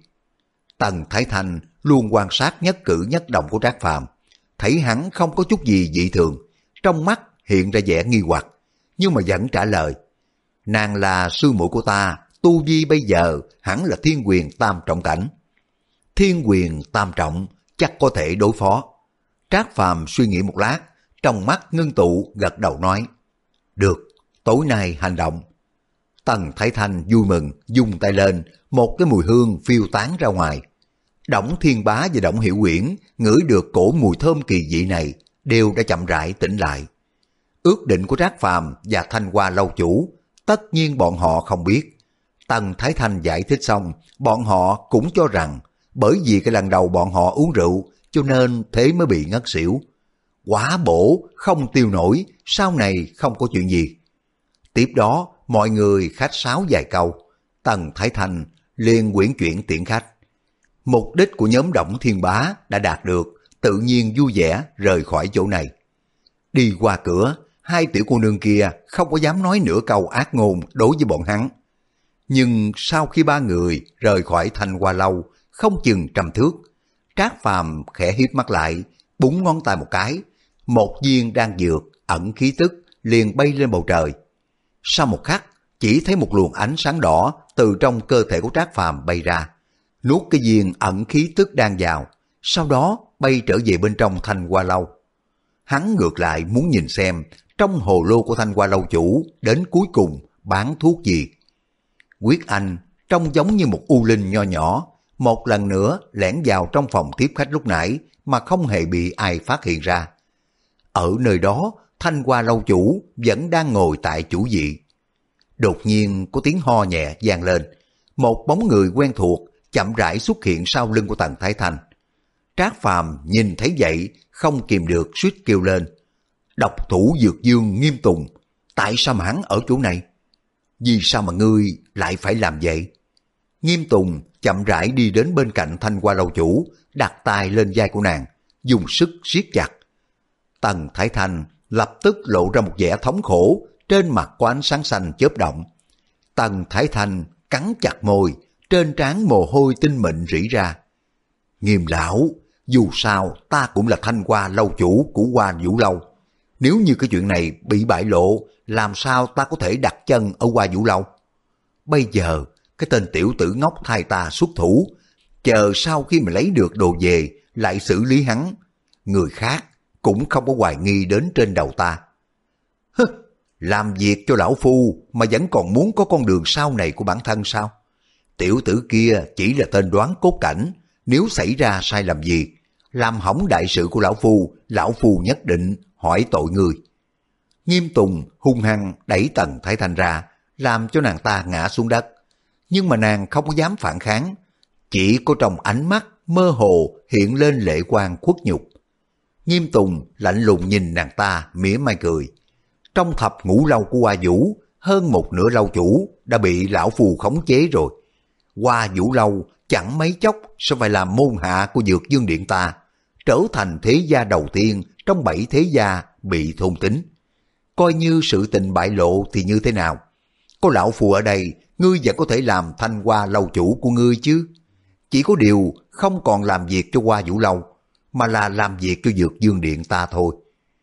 Tần Thái Thanh luôn quan sát nhất cử nhất động của Trác Phàm, thấy hắn không có chút gì dị thường, trong mắt hiện ra vẻ nghi hoặc, nhưng mà vẫn trả lời, nàng là sư muội của ta, tu vi bây giờ hẳn là thiên quyền tam trọng cảnh. Thiên quyền tam trọng chắc có thể đối phó. Trác Phàm suy nghĩ một lát, trong mắt ngưng tụ gật đầu nói, được, tối nay hành động. Tần Thái Thanh vui mừng, dung tay lên, một cái mùi hương phiêu tán ra ngoài. Đổng Thiên Bá và Đổng Hiểu Uyển ngửi được cổ mùi thơm kỳ dị này, đều đã chậm rãi tỉnh lại. Ước định của Trác Phàm và Thanh Hoa lâu chủ, tất nhiên bọn họ không biết. Tần Thái Thanh giải thích xong, bọn họ cũng cho rằng bởi vì cái lần đầu bọn họ uống rượu, cho nên thế mới bị ngất xỉu. Quá bổ, không tiêu nổi, sau này không có chuyện gì. Tiếp đó, mọi người khách sáo vài câu, Tần Thái Thanh liền quyển chuyển tiễn khách. Mục đích của nhóm Đổng Thiên Bá đã đạt được, tự nhiên vui vẻ rời khỏi chỗ này. Đi qua cửa, hai tiểu cô nương kia không có dám nói nửa câu ác ngôn đối với bọn hắn. Nhưng sau khi ba người rời khỏi Thanh Hoa lâu, không chừng trăm thước, Trác Phàm khẽ híp mắt lại, búng ngón tay một cái, một viên đan dược ẩn khí tức liền bay lên bầu trời. Sau một khắc, chỉ thấy một luồng ánh sáng đỏ từ trong cơ thể của Trác Phàm bay ra, nuốt cái viên ẩn khí tức đang vào, sau đó bay trở về bên trong Thanh Hoa lâu. Hắn ngược lại muốn nhìn xem trong hồ lô của Thanh Hoa lâu chủ đến cuối cùng bán thuốc gì. Quyết Anh trông giống như một u linh nho nhỏ, một lần nữa lẻn vào trong phòng tiếp khách lúc nãy mà không hề bị ai phát hiện ra. Ở nơi đó, Thanh Hoa lâu chủ vẫn đang ngồi tại chủ vị. Đột nhiên có tiếng ho nhẹ vang lên, một bóng người quen thuộc chậm rãi xuất hiện sau lưng của Tần Thái Thanh. Trác Phàm nhìn thấy vậy không kìm được suýt kêu lên: độc thủ Dược Dương Nghiêm Tùng, tại sao mà hắn ở chỗ này? Vì sao mà ngươi lại phải làm vậy? Nghiêm Tùng chậm rãi đi đến bên cạnh Thanh Hoa lâu chủ, đặt tay lên vai của nàng, dùng sức siết chặt. Tần Thái Thanh lập tức lộ ra một vẻ thống khổ, trên mặt có ánh sáng xanh chớp động. Tần Thái Thanh cắn chặt môi, trên trán mồ hôi tinh mịn rỉ ra. Nghiêm lão, dù sao ta cũng là Thanh Hoa lâu chủ của Hoa Vũ lâu. Nếu như cái chuyện này bị bại lộ, làm sao ta có thể đặt chân ở Hoa Vũ lâu? Bây giờ, cái tên tiểu tử ngốc thay ta xuất thủ, chờ sau khi mà lấy được đồ về, lại xử lý hắn. Người khác cũng không có hoài nghi đến trên đầu ta. Hứ, làm việc cho lão phu mà vẫn còn muốn có con đường sau này của bản thân sao? Tiểu tử kia chỉ là tên đoán cốt cảnh, nếu xảy ra sai lầm gì, làm hỏng đại sự của lão phu, lão phu nhất định hỏi tội người. Nghiêm Tùng hung hăng đẩy Tần Thái Thanh ra, làm cho nàng ta ngã xuống đất. Nhưng mà nàng không có dám phản kháng, chỉ có trong ánh mắt mơ hồ hiện lên lệ quang khuất nhục. Nghiêm Tùng lạnh lùng nhìn nàng ta, mỉa mai cười. Trong thập ngũ lâu của Hoa Vũ, hơn một nửa lâu chủ đã bị lão phù khống chế rồi. Hoa Vũ lâu chẳng mấy chốc sẽ phải làm môn hạ của Dược Dương Điện ta, trở thành thế gia đầu tiên trong bảy thế gia bị thôn tính. Coi như sự tình bại lộ thì như thế nào? Có lão phù ở đây, ngươi vẫn có thể làm Thanh Hoa lâu chủ của ngươi chứ. Chỉ có điều không còn làm việc cho Hoa Vũ lâu, mà là làm việc cho Dược Dương Điện ta thôi.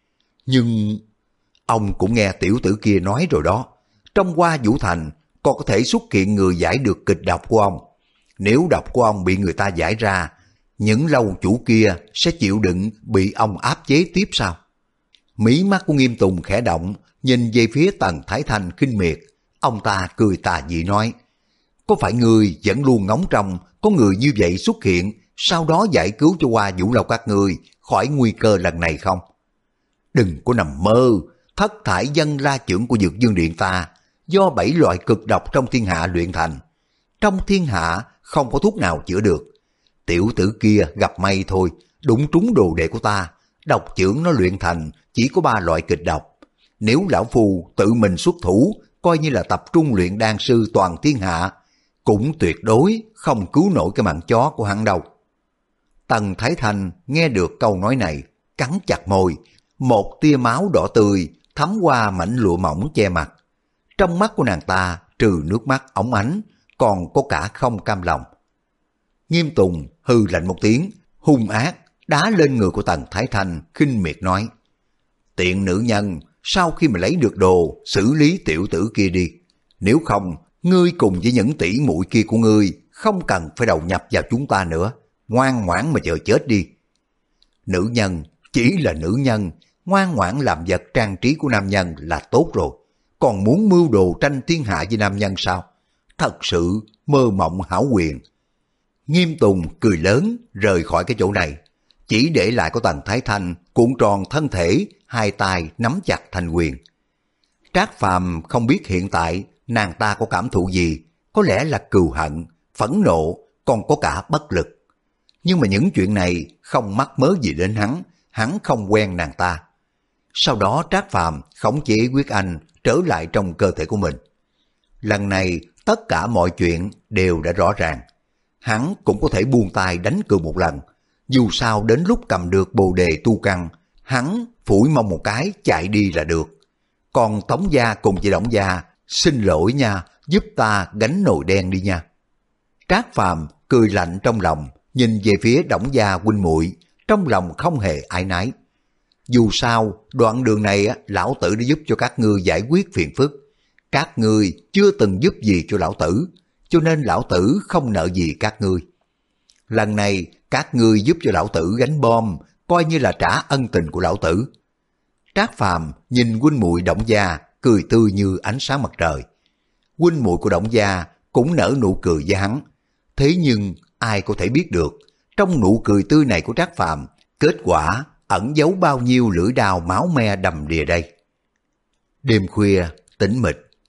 Nhưng ông cũng nghe tiểu tử kia nói rồi đó, trong Hoa Vũ Thành còn có thể xuất hiện người giải được kịch độc của ông. Nếu độc của ông bị người ta giải ra, những lâu chủ kia sẽ chịu đựng bị ông áp chế tiếp sao? Mí mắt của Nghiêm Tùng khẽ động, nhìn về phía Tần Thái Thanh khinh miệt. Ông ta cười tà dị nói: có phải người vẫn luôn ngóng trông có người như vậy xuất hiện, sau đó giải cứu cho Hoa Vũ lâu các ngươi khỏi nguy cơ lần này không? Đừng có nằm mơ, thất thải dân la trưởng của Dược Dương Điện ta do bảy loại cực độc trong thiên hạ luyện thành. Trong thiên hạ không có thuốc nào chữa được. Tiểu tử kia gặp may thôi, đụng trúng đồ đệ của ta, độc trưởng nó luyện thành chỉ có ba loại kịch độc. Nếu lão phu tự mình xuất thủ, coi như là tập trung luyện đan sư toàn thiên hạ, cũng tuyệt đối không cứu nổi cái mạng chó của hắn đâu. Tần Thái Thanh nghe được câu nói này, cắn chặt môi, một tia máu đỏ tươi thấm qua mảnh lụa mỏng che mặt. Trong mắt của nàng ta trừ nước mắt óng ánh, còn có cả không cam lòng. Nghiêm Tùng hừ lạnh một tiếng, hung ác đá lên người của Tần Thái Thanh, khinh miệt nói: tiện nữ nhân, sau khi mà lấy được đồ, xử lý tiểu tử kia đi. Nếu không, ngươi cùng với những tỷ muội kia của ngươi không cần phải đầu nhập vào chúng ta nữa, ngoan ngoãn mà chờ chết đi. Nữ nhân chỉ là nữ nhân, ngoan ngoãn làm vật trang trí của nam nhân là tốt rồi, còn muốn mưu đồ tranh thiên hạ với nam nhân sao? Thật sự mơ mộng hão huyền. Nghiêm Tùng cười lớn rời khỏi cái chỗ này, chỉ để lại có Tần Thái Thanh cuộn tròn thân thể, hai tay nắm chặt thành quyền. Trác Phàm không biết hiện tại nàng ta có cảm thụ gì, có lẽ là cừu hận, phẫn nộ, còn có cả bất lực. Nhưng mà những chuyện này không mắc mớ gì đến hắn, hắn không quen nàng ta. Sau đó Trác Phàm khống chế Quyết Anh trở lại trong cơ thể của mình. Lần này tất cả mọi chuyện đều đã rõ ràng. Hắn cũng có thể buông tay đánh cược một lần. Dù sao đến lúc cầm được bồ đề tu căn, hắn phủi mông một cái chạy đi là được. Còn Tống gia cùng chị Đổng gia, xin lỗi nha, giúp ta gánh nồi đen đi nha. Trác Phàm cười lạnh trong lòng, nhìn về phía Đổng gia huynh muội, trong lòng không hề áy náy. Dù sao, đoạn đường này lão tử đã giúp cho các ngươi giải quyết phiền phức. Các ngươi chưa từng giúp gì cho lão tử, cho nên lão tử không nợ gì các ngươi. Lần này các ngươi giúp cho lão tử gánh bom, coi như là trả ân tình của lão tử. Trác Phàm nhìn huynh muội Đổng gia cười tươi như ánh sáng mặt trời. Huynh muội của Đổng gia cũng nở nụ cười với hắn. Thế nhưng ai có thể biết được, trong nụ cười tươi này của Trác Phàm, kết quả ẩn giấu bao nhiêu lưỡi đao máu me đầm đìa đây. Đêm khuya tĩnh mịch,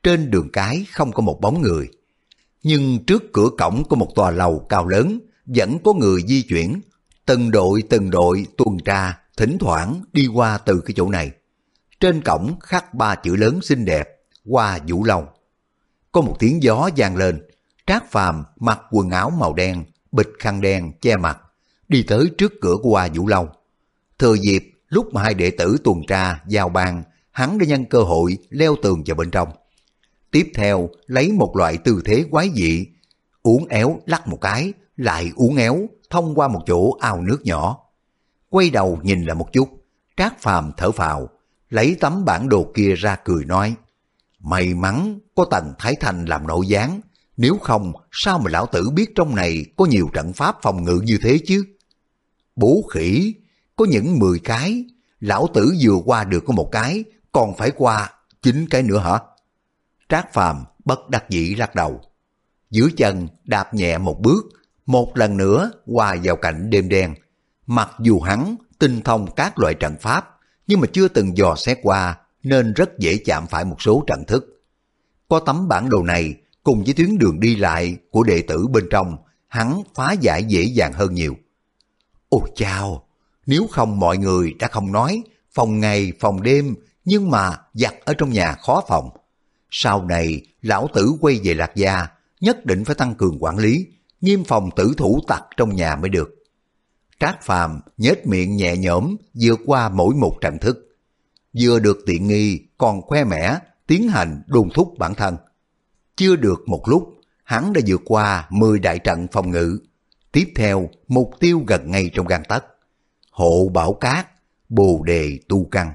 trên đường cái không có một bóng người. Nhưng trước cửa cổng có một tòa lầu cao lớn, vẫn có người di chuyển, từng đội từng đội tuần tra, thỉnh thoảng đi qua từ cái chỗ này. Trên cổng khắc ba chữ lớn xinh đẹp, Hoa Vũ Lâu. Có một tiếng gió vang lên, Trác Phàm mặc quần áo màu đen, bịch khăn đen che mặt, đi tới trước cửa của Hoa Vũ Lâu. Thừa dịp lúc mà hai đệ tử tuần tra giao ban, hắn đã nhân cơ hội leo tường vào bên trong. Tiếp theo lấy một loại tư thế quái dị, uốn éo lắc một cái, lại uốn éo thông qua một chỗ ao nước nhỏ. Quay đầu nhìn lại một chút, Trác Phàm thở phào, lấy tấm bản đồ kia ra cười nói: may mắn có Tần Thái Thanh làm nội gián, nếu không sao mà lão tử biết trong này có nhiều trận pháp phòng ngự như thế chứ. Bố khỉ, có những mười cái, lão tử vừa qua được có một cái, còn phải qua chín cái nữa hả? Trác Phàm bất đắc dĩ lắc đầu, dưới chân đạp nhẹ một bước, một lần nữa qua vào cảnh đêm đen. Mặc dù hắn tinh thông các loại trận pháp, nhưng mà chưa từng dò xét qua, nên rất dễ chạm phải một số trận thức. Có tấm bản đồ này cùng với tuyến đường đi lại của đệ tử bên trong, hắn phá giải dễ dàng hơn nhiều. Ôi chao, nếu không mọi người đã không nói, phòng ngày phòng đêm, nhưng mà giặc ở trong nhà khó phòng. Sau này lão tử quay về Lạc Gia, nhất định phải tăng cường quản lý, nghiêm phòng tử thủ tặc trong nhà mới được. Trác Phàm nhếch miệng nhẹ nhõm vượt qua mỗi một trận thức, vừa được tiện nghi còn khoe mẽ tiến hành đôn thúc bản thân. Chưa được một lúc, hắn đã vượt qua mười đại trận phòng ngự. Tiếp theo, mục tiêu gần ngay trong gang tấc: Hộ Bảo Cát, Bồ Đề Tu Căn.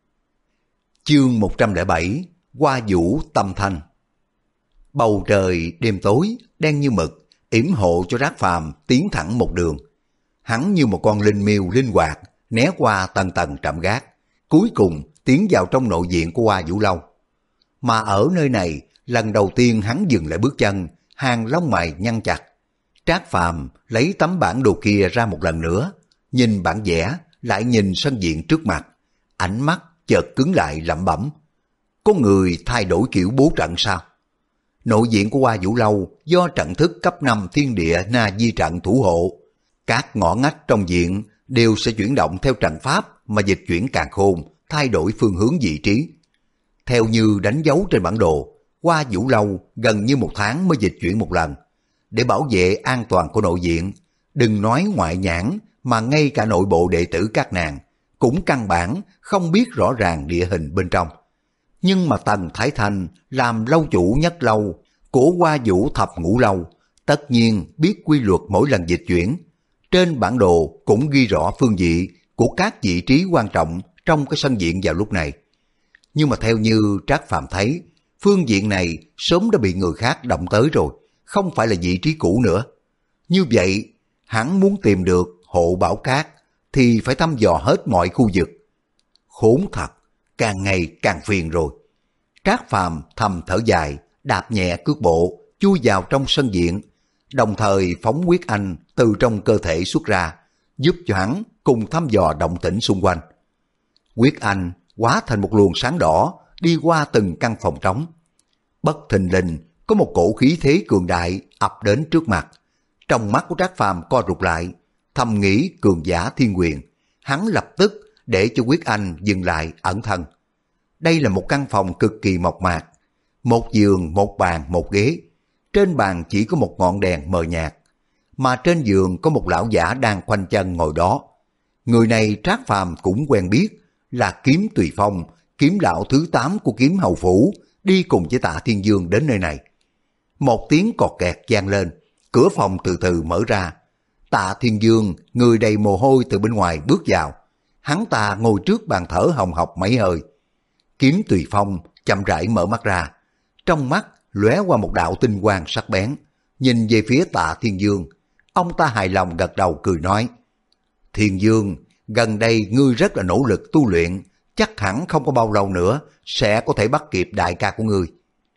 Chương một trăm lẻ bảy, Hoa Vũ Tâm Thanh. Bầu trời đêm tối đen như mực, yểm hộ cho Trác Phàm tiến thẳng một đường. Hắn như một con linh miêu linh hoạt, né qua tầng tầng trạm gác, cuối cùng tiến vào trong nội viện của Hoa Vũ Lâu. Mà ở nơi này, lần đầu tiên hắn dừng lại bước chân, hàng lông mày nhăn chặt. Trác Phàm lấy tấm bản đồ kia ra một lần nữa, nhìn bản vẽ, lại nhìn sân viện trước mặt, ánh mắt chợt cứng lại lẩm bẩm: có người thay đổi kiểu bố trận sao? Nội viện của Hoa Vũ Lâu do trận thức cấp năm thiên địa na di trận thủ hộ, các ngõ ngách trong viện đều sẽ chuyển động theo trận pháp mà dịch chuyển càn khôn, thay đổi phương hướng vị trí. Theo như đánh dấu trên bản đồ, Hoa Vũ Lâu gần như một tháng mới dịch chuyển một lần. Để bảo vệ an toàn của nội viện, đừng nói ngoại nhãn mà ngay cả nội bộ đệ tử các nàng cũng căn bản không biết rõ ràng địa hình bên trong. Nhưng mà Tần Thái Thanh làm lâu chủ nhất lâu của Hoa Vũ Thập Ngũ Lâu, tất nhiên biết quy luật mỗi lần dịch chuyển. Trên bản đồ cũng ghi rõ phương vị của các vị trí quan trọng trong cái sân viện vào lúc này. Nhưng mà theo như Trác Phàm thấy, phương diện này sớm đã bị người khác động tới rồi, không phải là vị trí cũ nữa. Như vậy, hắn muốn tìm được Hộ Bảo Cát thì phải thăm dò hết mọi khu vực. Khốn thật, càng ngày càng phiền rồi. Trác Phàm thầm thở dài, đạp nhẹ cước bộ, chui vào trong sân viện, đồng thời phóng huyết anh từ trong cơ thể xuất ra, giúp cho hắn cùng thăm dò động tĩnh xung quanh. Huyết anh hóa thành một luồng sáng đỏ, đi qua từng căn phòng trống. Bất thình lình, có một cổ khí thế cường đại ập đến trước mặt. Trong mắt của Trác Phàm co rụt lại, thầm nghĩ cường giả thiên quyền. Hắn lập tức để cho Huyết Anh dừng lại ẩn thân. Đây là một căn phòng cực kỳ mộc mạc. Một giường, một bàn, một ghế. Trên bàn chỉ có một ngọn đèn mờ nhạt. Mà trên giường có một lão giả đang khoanh chân ngồi đó. Người này Trác Phàm cũng quen biết, là Kiếm Tùy Phong, kiếm lão thứ tám của Kiếm Hầu Phủ, đi cùng với Tạ Thiên Dương đến nơi này. Một tiếng cọt kẹt vang lên, cửa phòng từ từ mở ra. Tạ Thiên Dương, người đầy mồ hôi từ bên ngoài bước vào. Hắn ta ngồi trước bàn thở hồng hộc mấy hơi. Kiếm Tùy Phong chậm rãi mở mắt ra, trong mắt lóe qua một đạo tinh quang sắc bén, nhìn về phía Tạ Thiên Dương. Ông ta hài lòng gật đầu cười nói: Thiên Dương, gần đây ngươi rất là nỗ lực tu luyện, chắc hẳn không có bao lâu nữa sẽ có thể bắt kịp đại ca của ngươi.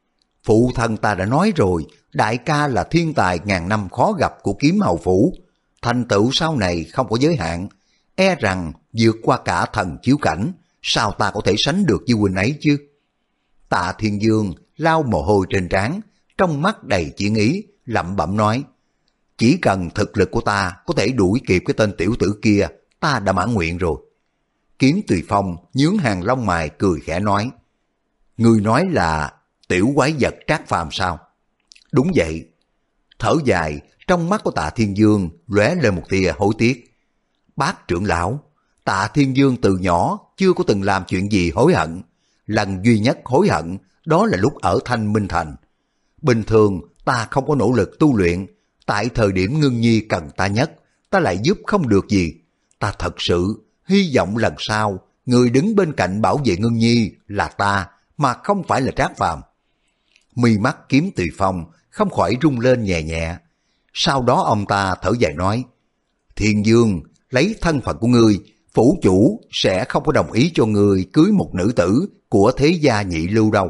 Phụ thân ta đã nói rồi, đại ca là thiên tài ngàn năm khó gặp của Kiếm Hầu Phủ, thành tựu sau này không có giới hạn, e rằng vượt qua cả thần chiếu cảnh, sao ta có thể sánh được với huynh ấy chứ? Tạ Thiên Dương lau mồ hôi trên trán, trong mắt đầy chiến ý, lẩm bẩm nói: chỉ cần thực lực của ta có thể đuổi kịp cái tên tiểu tử kia, ta đã mãn nguyện rồi. Kiếm Tùy Phong nhướng hàng lông mày cười khẽ nói: ngươi nói là tiểu quái vật Trác Phàm sao? Đúng vậy. Thở dài, trong mắt của Tạ Thiên Dương lóe lên một tia hối tiếc. Bác trưởng lão, Tạ Thiên Dương từ nhỏ chưa có từng làm chuyện gì hối hận. Lần duy nhất hối hận đó là lúc ở Thanh Minh Thành. Bình thường ta không có nỗ lực tu luyện, tại thời điểm Ngưng Nhi cần ta nhất, ta lại giúp không được gì. Ta thật sự hy vọng lần sau người đứng bên cạnh bảo vệ Ngưng Nhi là ta, mà không phải là Trác Phàm. Mi mắt Kiếm Tùy Phong không khỏi rung lên nhẹ nhẹ. Sau đó ông ta thở dài nói: Thiên Dương, lấy thân phận của ngươi, phủ chủ sẽ không có đồng ý cho ngươi cưới một nữ tử của thế gia nhị lưu đâu.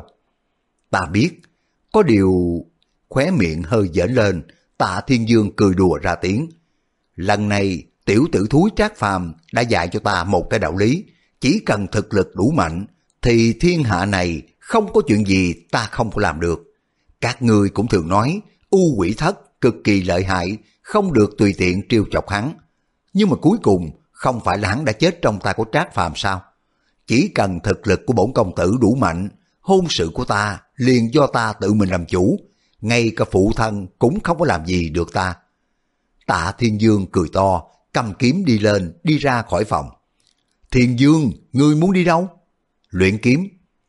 Ta biết, có điều... Khóe miệng hơi dễn lên, Tạ Thiên Dương cười đùa ra tiếng. Lần này tiểu tử thúi Trác Phàm đã dạy cho ta một cái đạo lý, chỉ cần thực lực đủ mạnh thì thiên hạ này không có chuyện gì ta không có làm được. Các ngươi cũng thường nói U Quỷ Thất cực kỳ lợi hại, không được tùy tiện trêu chọc hắn. Nhưng mà cuối cùng không phải là hắn đã chết trong tay của Trác Phàm sao? Chỉ cần thực lực của bổn công tử đủ mạnh, hôn sự của ta liền do ta tự mình làm chủ, ngay cả phụ thân cũng không có làm gì được ta. Tạ Thiên Dương cười to, cầm kiếm đi lên, đi ra khỏi phòng. Thiên Dương, ngươi muốn đi đâu? Luyện kiếm.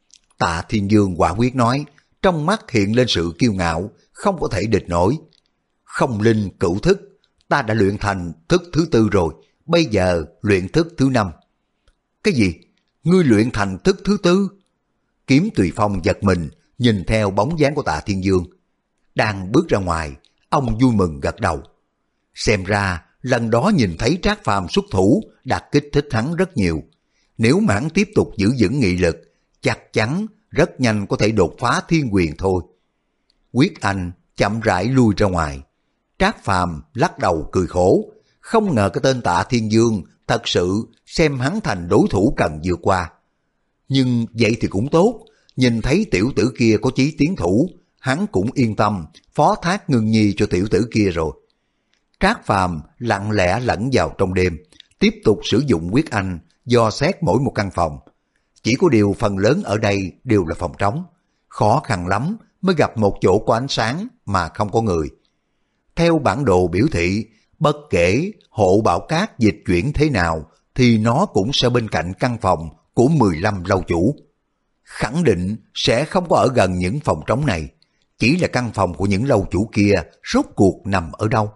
Tạ Thiên Dương quả quyết nói, trong mắt hiện lên sự kiêu ngạo, không có thể địch nổi. Không linh cửu thức, ta đã luyện thành thức thứ tư rồi, bây giờ luyện thức thứ năm. Cái gì? Ngươi luyện thành thức thứ tư? Kiếm Tùy Phong giật mình, nhìn theo bóng dáng của Tạ Thiên Dương. Đang bước ra ngoài, ông vui mừng gật đầu. Xem ra lần đó nhìn thấy Trác Phàm xuất thủ đã kích thích hắn rất nhiều. Nếu mà hắn tiếp tục giữ vững nghị lực, chắc chắn rất nhanh có thể đột phá thiên quyền thôi. Quyết Anh chậm rãi lui ra ngoài. Trác Phàm lắc đầu cười khổ, không ngờ cái tên Tạ Thiên Dương thật sự xem hắn thành đối thủ cần vượt qua. Nhưng vậy thì cũng tốt, nhìn thấy tiểu tử kia có chí tiến thủ, hắn cũng yên tâm phó thác Ngưng Nhi cho tiểu tử kia rồi. Trác Phàm lặng lẽ lẫn vào trong đêm, tiếp tục sử dụng Quyết Anh dò xét mỗi một căn phòng. Chỉ có điều phần lớn ở đây đều là phòng trống, khó khăn lắm mới gặp một chỗ có ánh sáng mà không có người. Theo bản đồ biểu thị, bất kể hộ bảo cát dịch chuyển thế nào thì nó cũng sẽ bên cạnh căn phòng của mười lăm lâu chủ. Khẳng định sẽ không có ở gần những phòng trống này, chỉ là căn phòng của những lâu chủ kia rốt cuộc nằm ở đâu.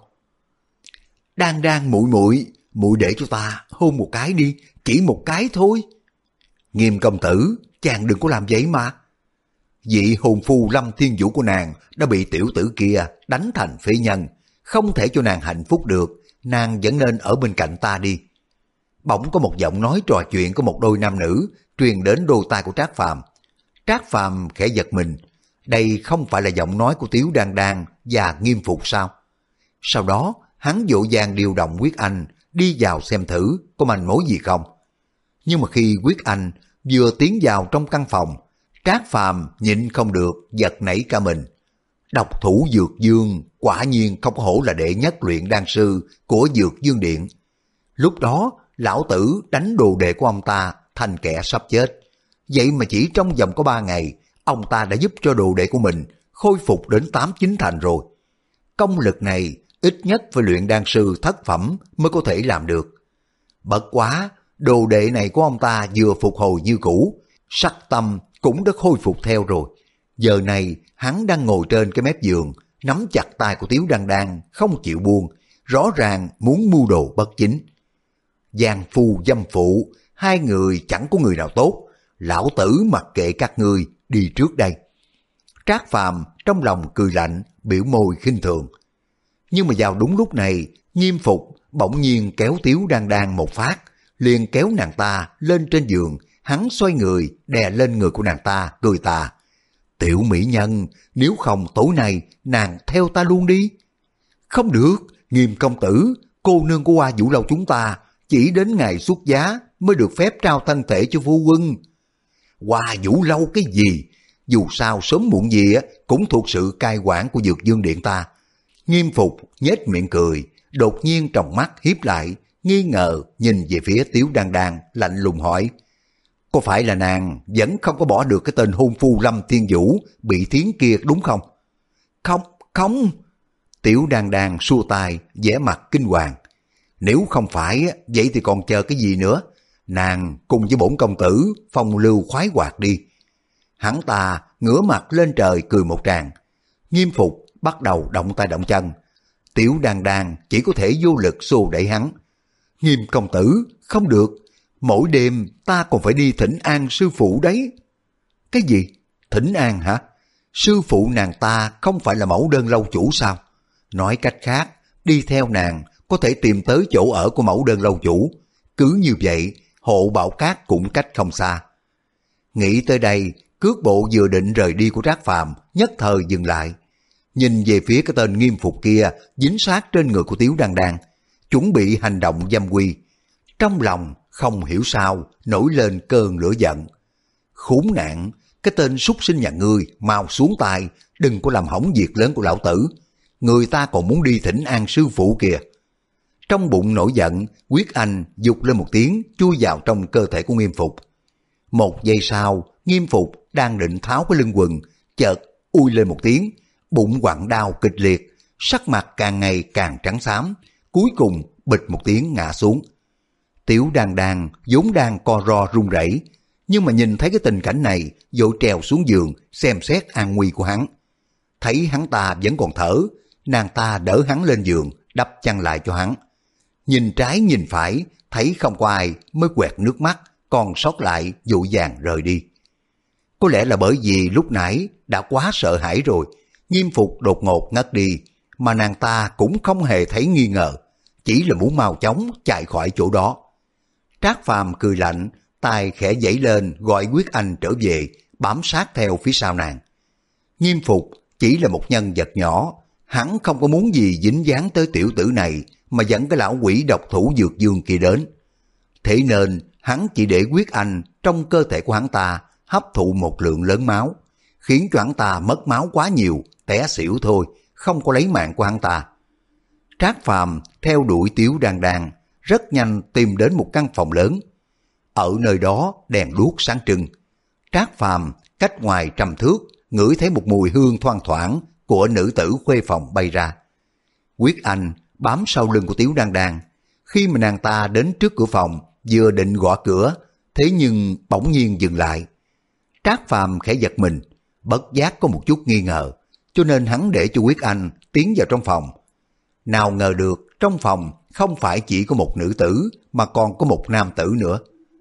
Đang đang muội muội, muội để cho ta hôn một cái đi, chỉ một cái thôi. Nghiêm công tử, chàng đừng có làm vậy mà. Vị hồn phu Lâm Thiên Vũ của nàng đã bị tiểu tử kia đánh thành phế nhân, không thể cho nàng hạnh phúc được, nàng vẫn nên ở bên cạnh ta đi. Bỗng có một giọng nói trò chuyện của một đôi nam nữ truyền đến đôi tai của Trác Phàm. Trác Phàm khẽ giật mình, đây không phải là giọng nói của Tiếu Đan Đan và Nghiêm Phục sao? Sau đó hắn vội vàng điều động Quyết Anh đi vào xem thử có manh mối gì không. Nhưng mà khi Quyết Anh vừa tiến vào trong căn phòng, Trác Phàm nhịn không được giật nảy cả mình. Độc thủ Dược Dương quả nhiên không có hổ là đệ nhất luyện đan sư của Dược Dương Điện. Lúc đó lão tử đánh đồ đệ của ông ta thành kẻ sắp chết. Vậy mà chỉ trong vòng có ba ngày, ông ta đã giúp cho đồ đệ của mình khôi phục đến tám chín thành rồi. Công lực này ít nhất phải luyện đan sư thất phẩm mới có thể làm được. Bất quá, đồ đệ này của ông ta vừa phục hồi như cũ, sắc tâm cũng đã khôi phục theo rồi. Giờ này hắn đang ngồi trên cái mép giường, nắm chặt tay của Tiếu Đan Đan không chịu buông, rõ ràng muốn mưu đồ bất chính. Giang phu dâm phụ, hai người chẳng có người nào tốt, lão tử mặc kệ các ngươi, đi trước đây. Trác Phàm trong lòng cười lạnh, biểu môi khinh thường. Nhưng mà vào đúng lúc này, Nghiêm Phục bỗng nhiên kéo Tiếu Đan Đan một phát, liền kéo nàng ta lên trên giường, hắn xoay người đè lên người của nàng ta, cười tà. Tiểu mỹ nhân, nếu không tối nay nàng theo ta luôn đi. Không được, Nghiêm công tử, cô nương của Hoa Vũ Lâu chúng ta chỉ đến ngày xuất giá mới được phép trao thân thể cho phu quân. Hoa Vũ Lâu cái gì? dù sao sớm muộn gì á cũng thuộc sự cai quản của Dược Dương Điện ta. Nghiêm Phục nhếch miệng cười, đột nhiên tròng mắt hiếp lại, nghi ngờ nhìn về phía Tiếu Đan Đan, lạnh lùng hỏi: có phải là nàng vẫn không có bỏ được cái tên hôn phu Lâm Thiên Vũ bị thiến kia đúng không? Không, không. Tiểu Đan Đan xua tay, vẻ mặt kinh hoàng. Nếu không phải, vậy thì còn chờ cái gì nữa? Nàng cùng với bổn công tử phong lưu khoái hoạt đi. Hắn ta ngửa mặt lên trời cười một tràng. Nghiêm Phục bắt đầu động tay động chân. Tiểu Đan Đan chỉ có thể vô lực xô đẩy hắn. Nghiêm công tử, không được. Mỗi đêm ta còn phải đi thỉnh an sư phụ đấy. Cái gì? Thỉnh an hả? Sư phụ nàng ta không phải là mẫu đơn lâu chủ sao? Nói cách khác, đi theo nàng có thể tìm tới chỗ ở của mẫu đơn lâu chủ. Cứ như vậy, hộ Bảo Cát cũng cách không xa. Nghĩ tới đây, cước bộ vừa định rời đi của Trác Phàm nhất thời dừng lại. Nhìn về phía cái tên Nghiêm Phục kia dính sát trên người của Tiếu Đan Đan, chuẩn bị hành động dâm quy. Trong lòng không hiểu sao nổi lên cơn lửa giận. Khốn nạn, cái tên súc sinh nhà ngươi mau xuống tay, đừng có làm hỏng việc lớn của lão tử. Người ta còn muốn đi thỉnh an sư phụ kìa. Trong bụng nổi giận, Quyết Anh dục lên một tiếng chui vào trong cơ thể của Nghiêm Phục. Một giây sau, Nghiêm Phục đang định tháo cái lưng quần, chợt ui lên một tiếng, bụng quặn đau kịch liệt, sắc mặt càng ngày càng trắng xám, cuối cùng bịch một tiếng ngã xuống. Tiểu Đan Đan vốn đang co ro run rẩy, nhưng mà nhìn thấy cái tình cảnh này, vội trèo xuống giường xem xét an nguy của hắn. Thấy hắn ta vẫn còn thở, nàng ta đỡ hắn lên giường, đắp chăn lại cho hắn. Nhìn trái nhìn phải, thấy không có ai mới quẹt nước mắt, còn sót lại vội vàng rời đi. Có lẽ là bởi vì lúc nãy đã quá sợ hãi rồi, Nghiêm Phục đột ngột ngất đi, mà nàng ta cũng không hề thấy nghi ngờ, chỉ là muốn mau chóng chạy khỏi chỗ đó. Trác Phàm cười lạnh, tay khẽ giãy lên gọi Quyết Anh trở về, bám sát theo phía sau nàng. Nghiêm Phục chỉ là một nhân vật nhỏ, hắn không có muốn gì dính dáng tới tiểu tử này, mà dẫn cái lão quỷ độc thủ Dược Dương kia đến. Thế nên hắn chỉ để Quyết Anh trong cơ thể của hắn ta hấp thụ một lượng lớn máu, khiến cho hắn ta mất máu quá nhiều, té xỉu thôi, không có lấy mạng của hắn ta. Trác Phàm theo đuổi Tiếu Đan Đan, rất nhanh tìm đến một căn phòng lớn. Ở nơi đó đèn đuốc sáng trưng. Trác Phàm cách ngoài trăm thước, ngửi thấy một mùi hương thoang thoảng của nữ tử khuê phòng bay ra. Quyết Anh bám sau lưng của Tiếu Đan Đan. Khi mà nàng ta đến trước cửa phòng, vừa định gõ cửa, thế nhưng bỗng nhiên dừng lại. Trác Phàm khẽ giật mình, bất giác có một chút nghi ngờ, cho nên hắn để cho Quyết Anh tiến vào trong phòng. Nào ngờ được trong phòng không phải chỉ có một nữ tử, mà còn có một nam tử nữa.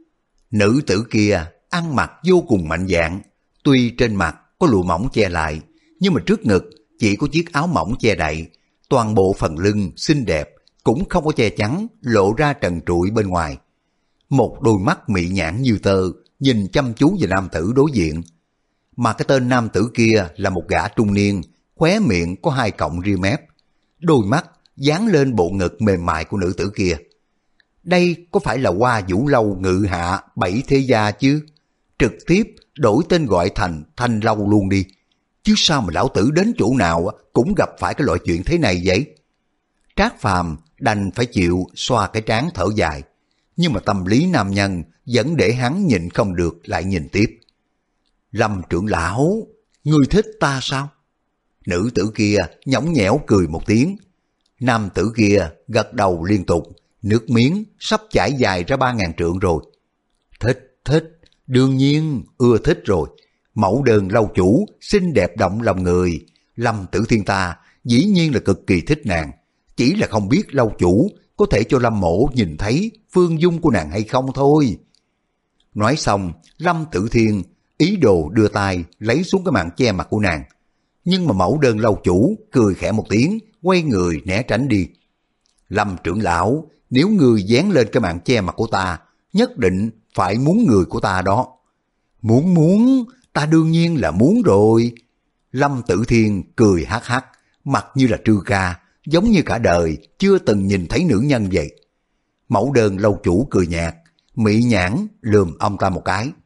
Nữ tử kia ăn mặc vô cùng mạnh dạn, tuy trên mặt có lụa mỏng che lại, nhưng mà trước ngực chỉ có chiếc áo mỏng che đậy, toàn bộ phần lưng xinh đẹp cũng không có che chắn, lộ ra trần trụi bên ngoài. Một đôi mắt mị nhãn như tơ nhìn chăm chú vào nam tử đối diện. Mà cái tên nam tử kia là một gã trung niên, khóe miệng có hai cọng ria mép, đôi mắt dán lên bộ ngực mềm mại của nữ tử kia. Đây có phải là Hoa Vũ Lâu ngự hạ bảy thế gia chứ? Trực tiếp đổi tên gọi thành Thanh Lâu luôn đi. Chứ sao mà lão tử đến chỗ nào cũng gặp phải cái loại chuyện thế này vậy? Trác Phàm đành phải chịu xoa cái trán thở dài. Nhưng mà tâm lý nam nhân vẫn để hắn nhịn không được lại nhìn tiếp. Lâm trưởng lão, ngươi thích ta sao? Nữ tử kia nhõng nhẽo cười một tiếng. Nam tử kia gật đầu liên tục, nước miếng sắp chảy dài ra ba ngàn trượng rồi. Thích, thích, đương nhiên ưa thích rồi. Mẫu đơn lâu chủ, xinh đẹp động lòng người. Lâm Tử Thiên ta dĩ nhiên là cực kỳ thích nàng. Chỉ là không biết lâu chủ có thể cho Lâm mổ nhìn thấy phương dung của nàng hay không thôi. Nói xong, Lâm Tử Thiên ý đồ đưa tay lấy xuống cái màn che mặt của nàng. Nhưng mà mẫu đơn lâu chủ cười khẽ một tiếng, quay người né tránh đi. Lâm trưởng lão, nếu ngươi dán lên cái màn che mặt của ta, nhất định phải muốn người của ta đó. Muốn muốn, ta đương nhiên là muốn rồi. Lâm Tử Thiên cười hắc hắc, mặt như là trư ca, giống như cả đời chưa từng nhìn thấy nữ nhân vậy. Mẫu đơn lâu chủ cười nhạt, mị nhãn lườm ông ta một cái.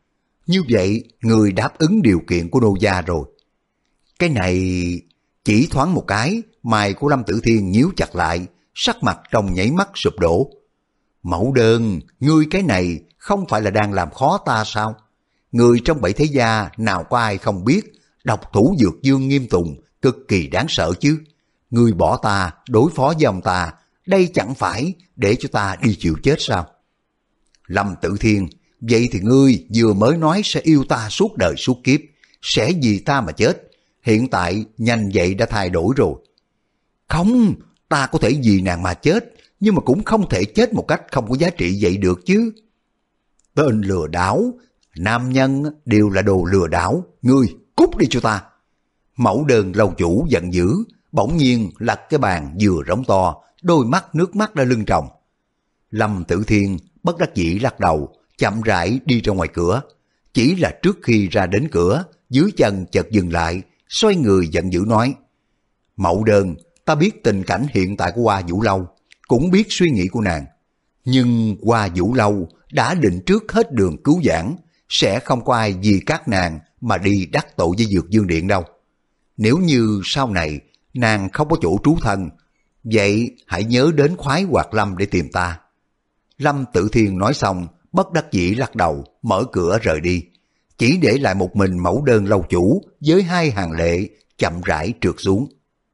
Như vậy, người đáp ứng điều kiện của nô gia rồi. Cái này... Chỉ thoáng một cái, mày của Lâm Tử Thiên nhíu chặt lại, sắc mặt trong nháy mắt sụp đổ. Mẫu đơn, ngươi cái này không phải là đang làm khó ta sao? Người trong bảy thế gia nào có ai không biết, độc thủ Dược Dương Nghiêm Tùng cực kỳ đáng sợ chứ. Ngươi bỏ ta, đối phó với ông ta, đây chẳng phải để cho ta đi chịu chết sao? Lâm Tử Thiên, vậy thì ngươi vừa mới nói sẽ yêu ta suốt đời suốt kiếp, sẽ vì ta mà chết. Hiện tại nhanh vậy đã thay đổi rồi. Không, ta có thể vì nàng mà chết, nhưng mà cũng không thể chết một cách không có giá trị vậy được chứ. Tên lừa đảo, nam nhân đều là đồ lừa đảo, ngươi cút đi cho ta. Mẫu đơn lâu chủ giận dữ, bỗng nhiên lật cái bàn vừa rống to, đôi mắt nước mắt đã lưng tròng. Lâm Tử Thiên bất đắc dĩ lắc đầu, chậm rãi đi ra ngoài cửa. Chỉ là trước khi ra đến cửa, dưới chân chợt dừng lại, xoay người giận dữ nói: Mẫu đơn, ta biết tình cảnh hiện tại của Hoa Vũ Lâu, cũng biết suy nghĩ của nàng. Nhưng Hoa Vũ Lâu đã định trước hết đường cứu vãn, sẽ không có ai vì các nàng mà đi đắc tội với Dược Dương Điện đâu. Nếu như sau này nàng không có chỗ trú thân, vậy hãy nhớ đến Khoái Hoạt Lâm để tìm ta. Lâm Tử Thiên nói xong, bất đắc dĩ lắc đầu, mở cửa rời đi. Chỉ để lại một mình mẫu đơn lâu chủ với hai hàng lệ chậm rãi trượt xuống.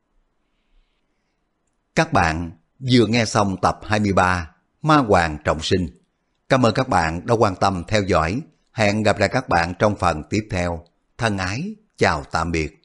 Các bạn vừa nghe xong tập hai mươi ba Ma Hoàng Trọng Sinh. Cảm ơn các bạn đã quan tâm theo dõi. Hẹn gặp lại các bạn trong phần tiếp theo. Thân ái, chào tạm biệt.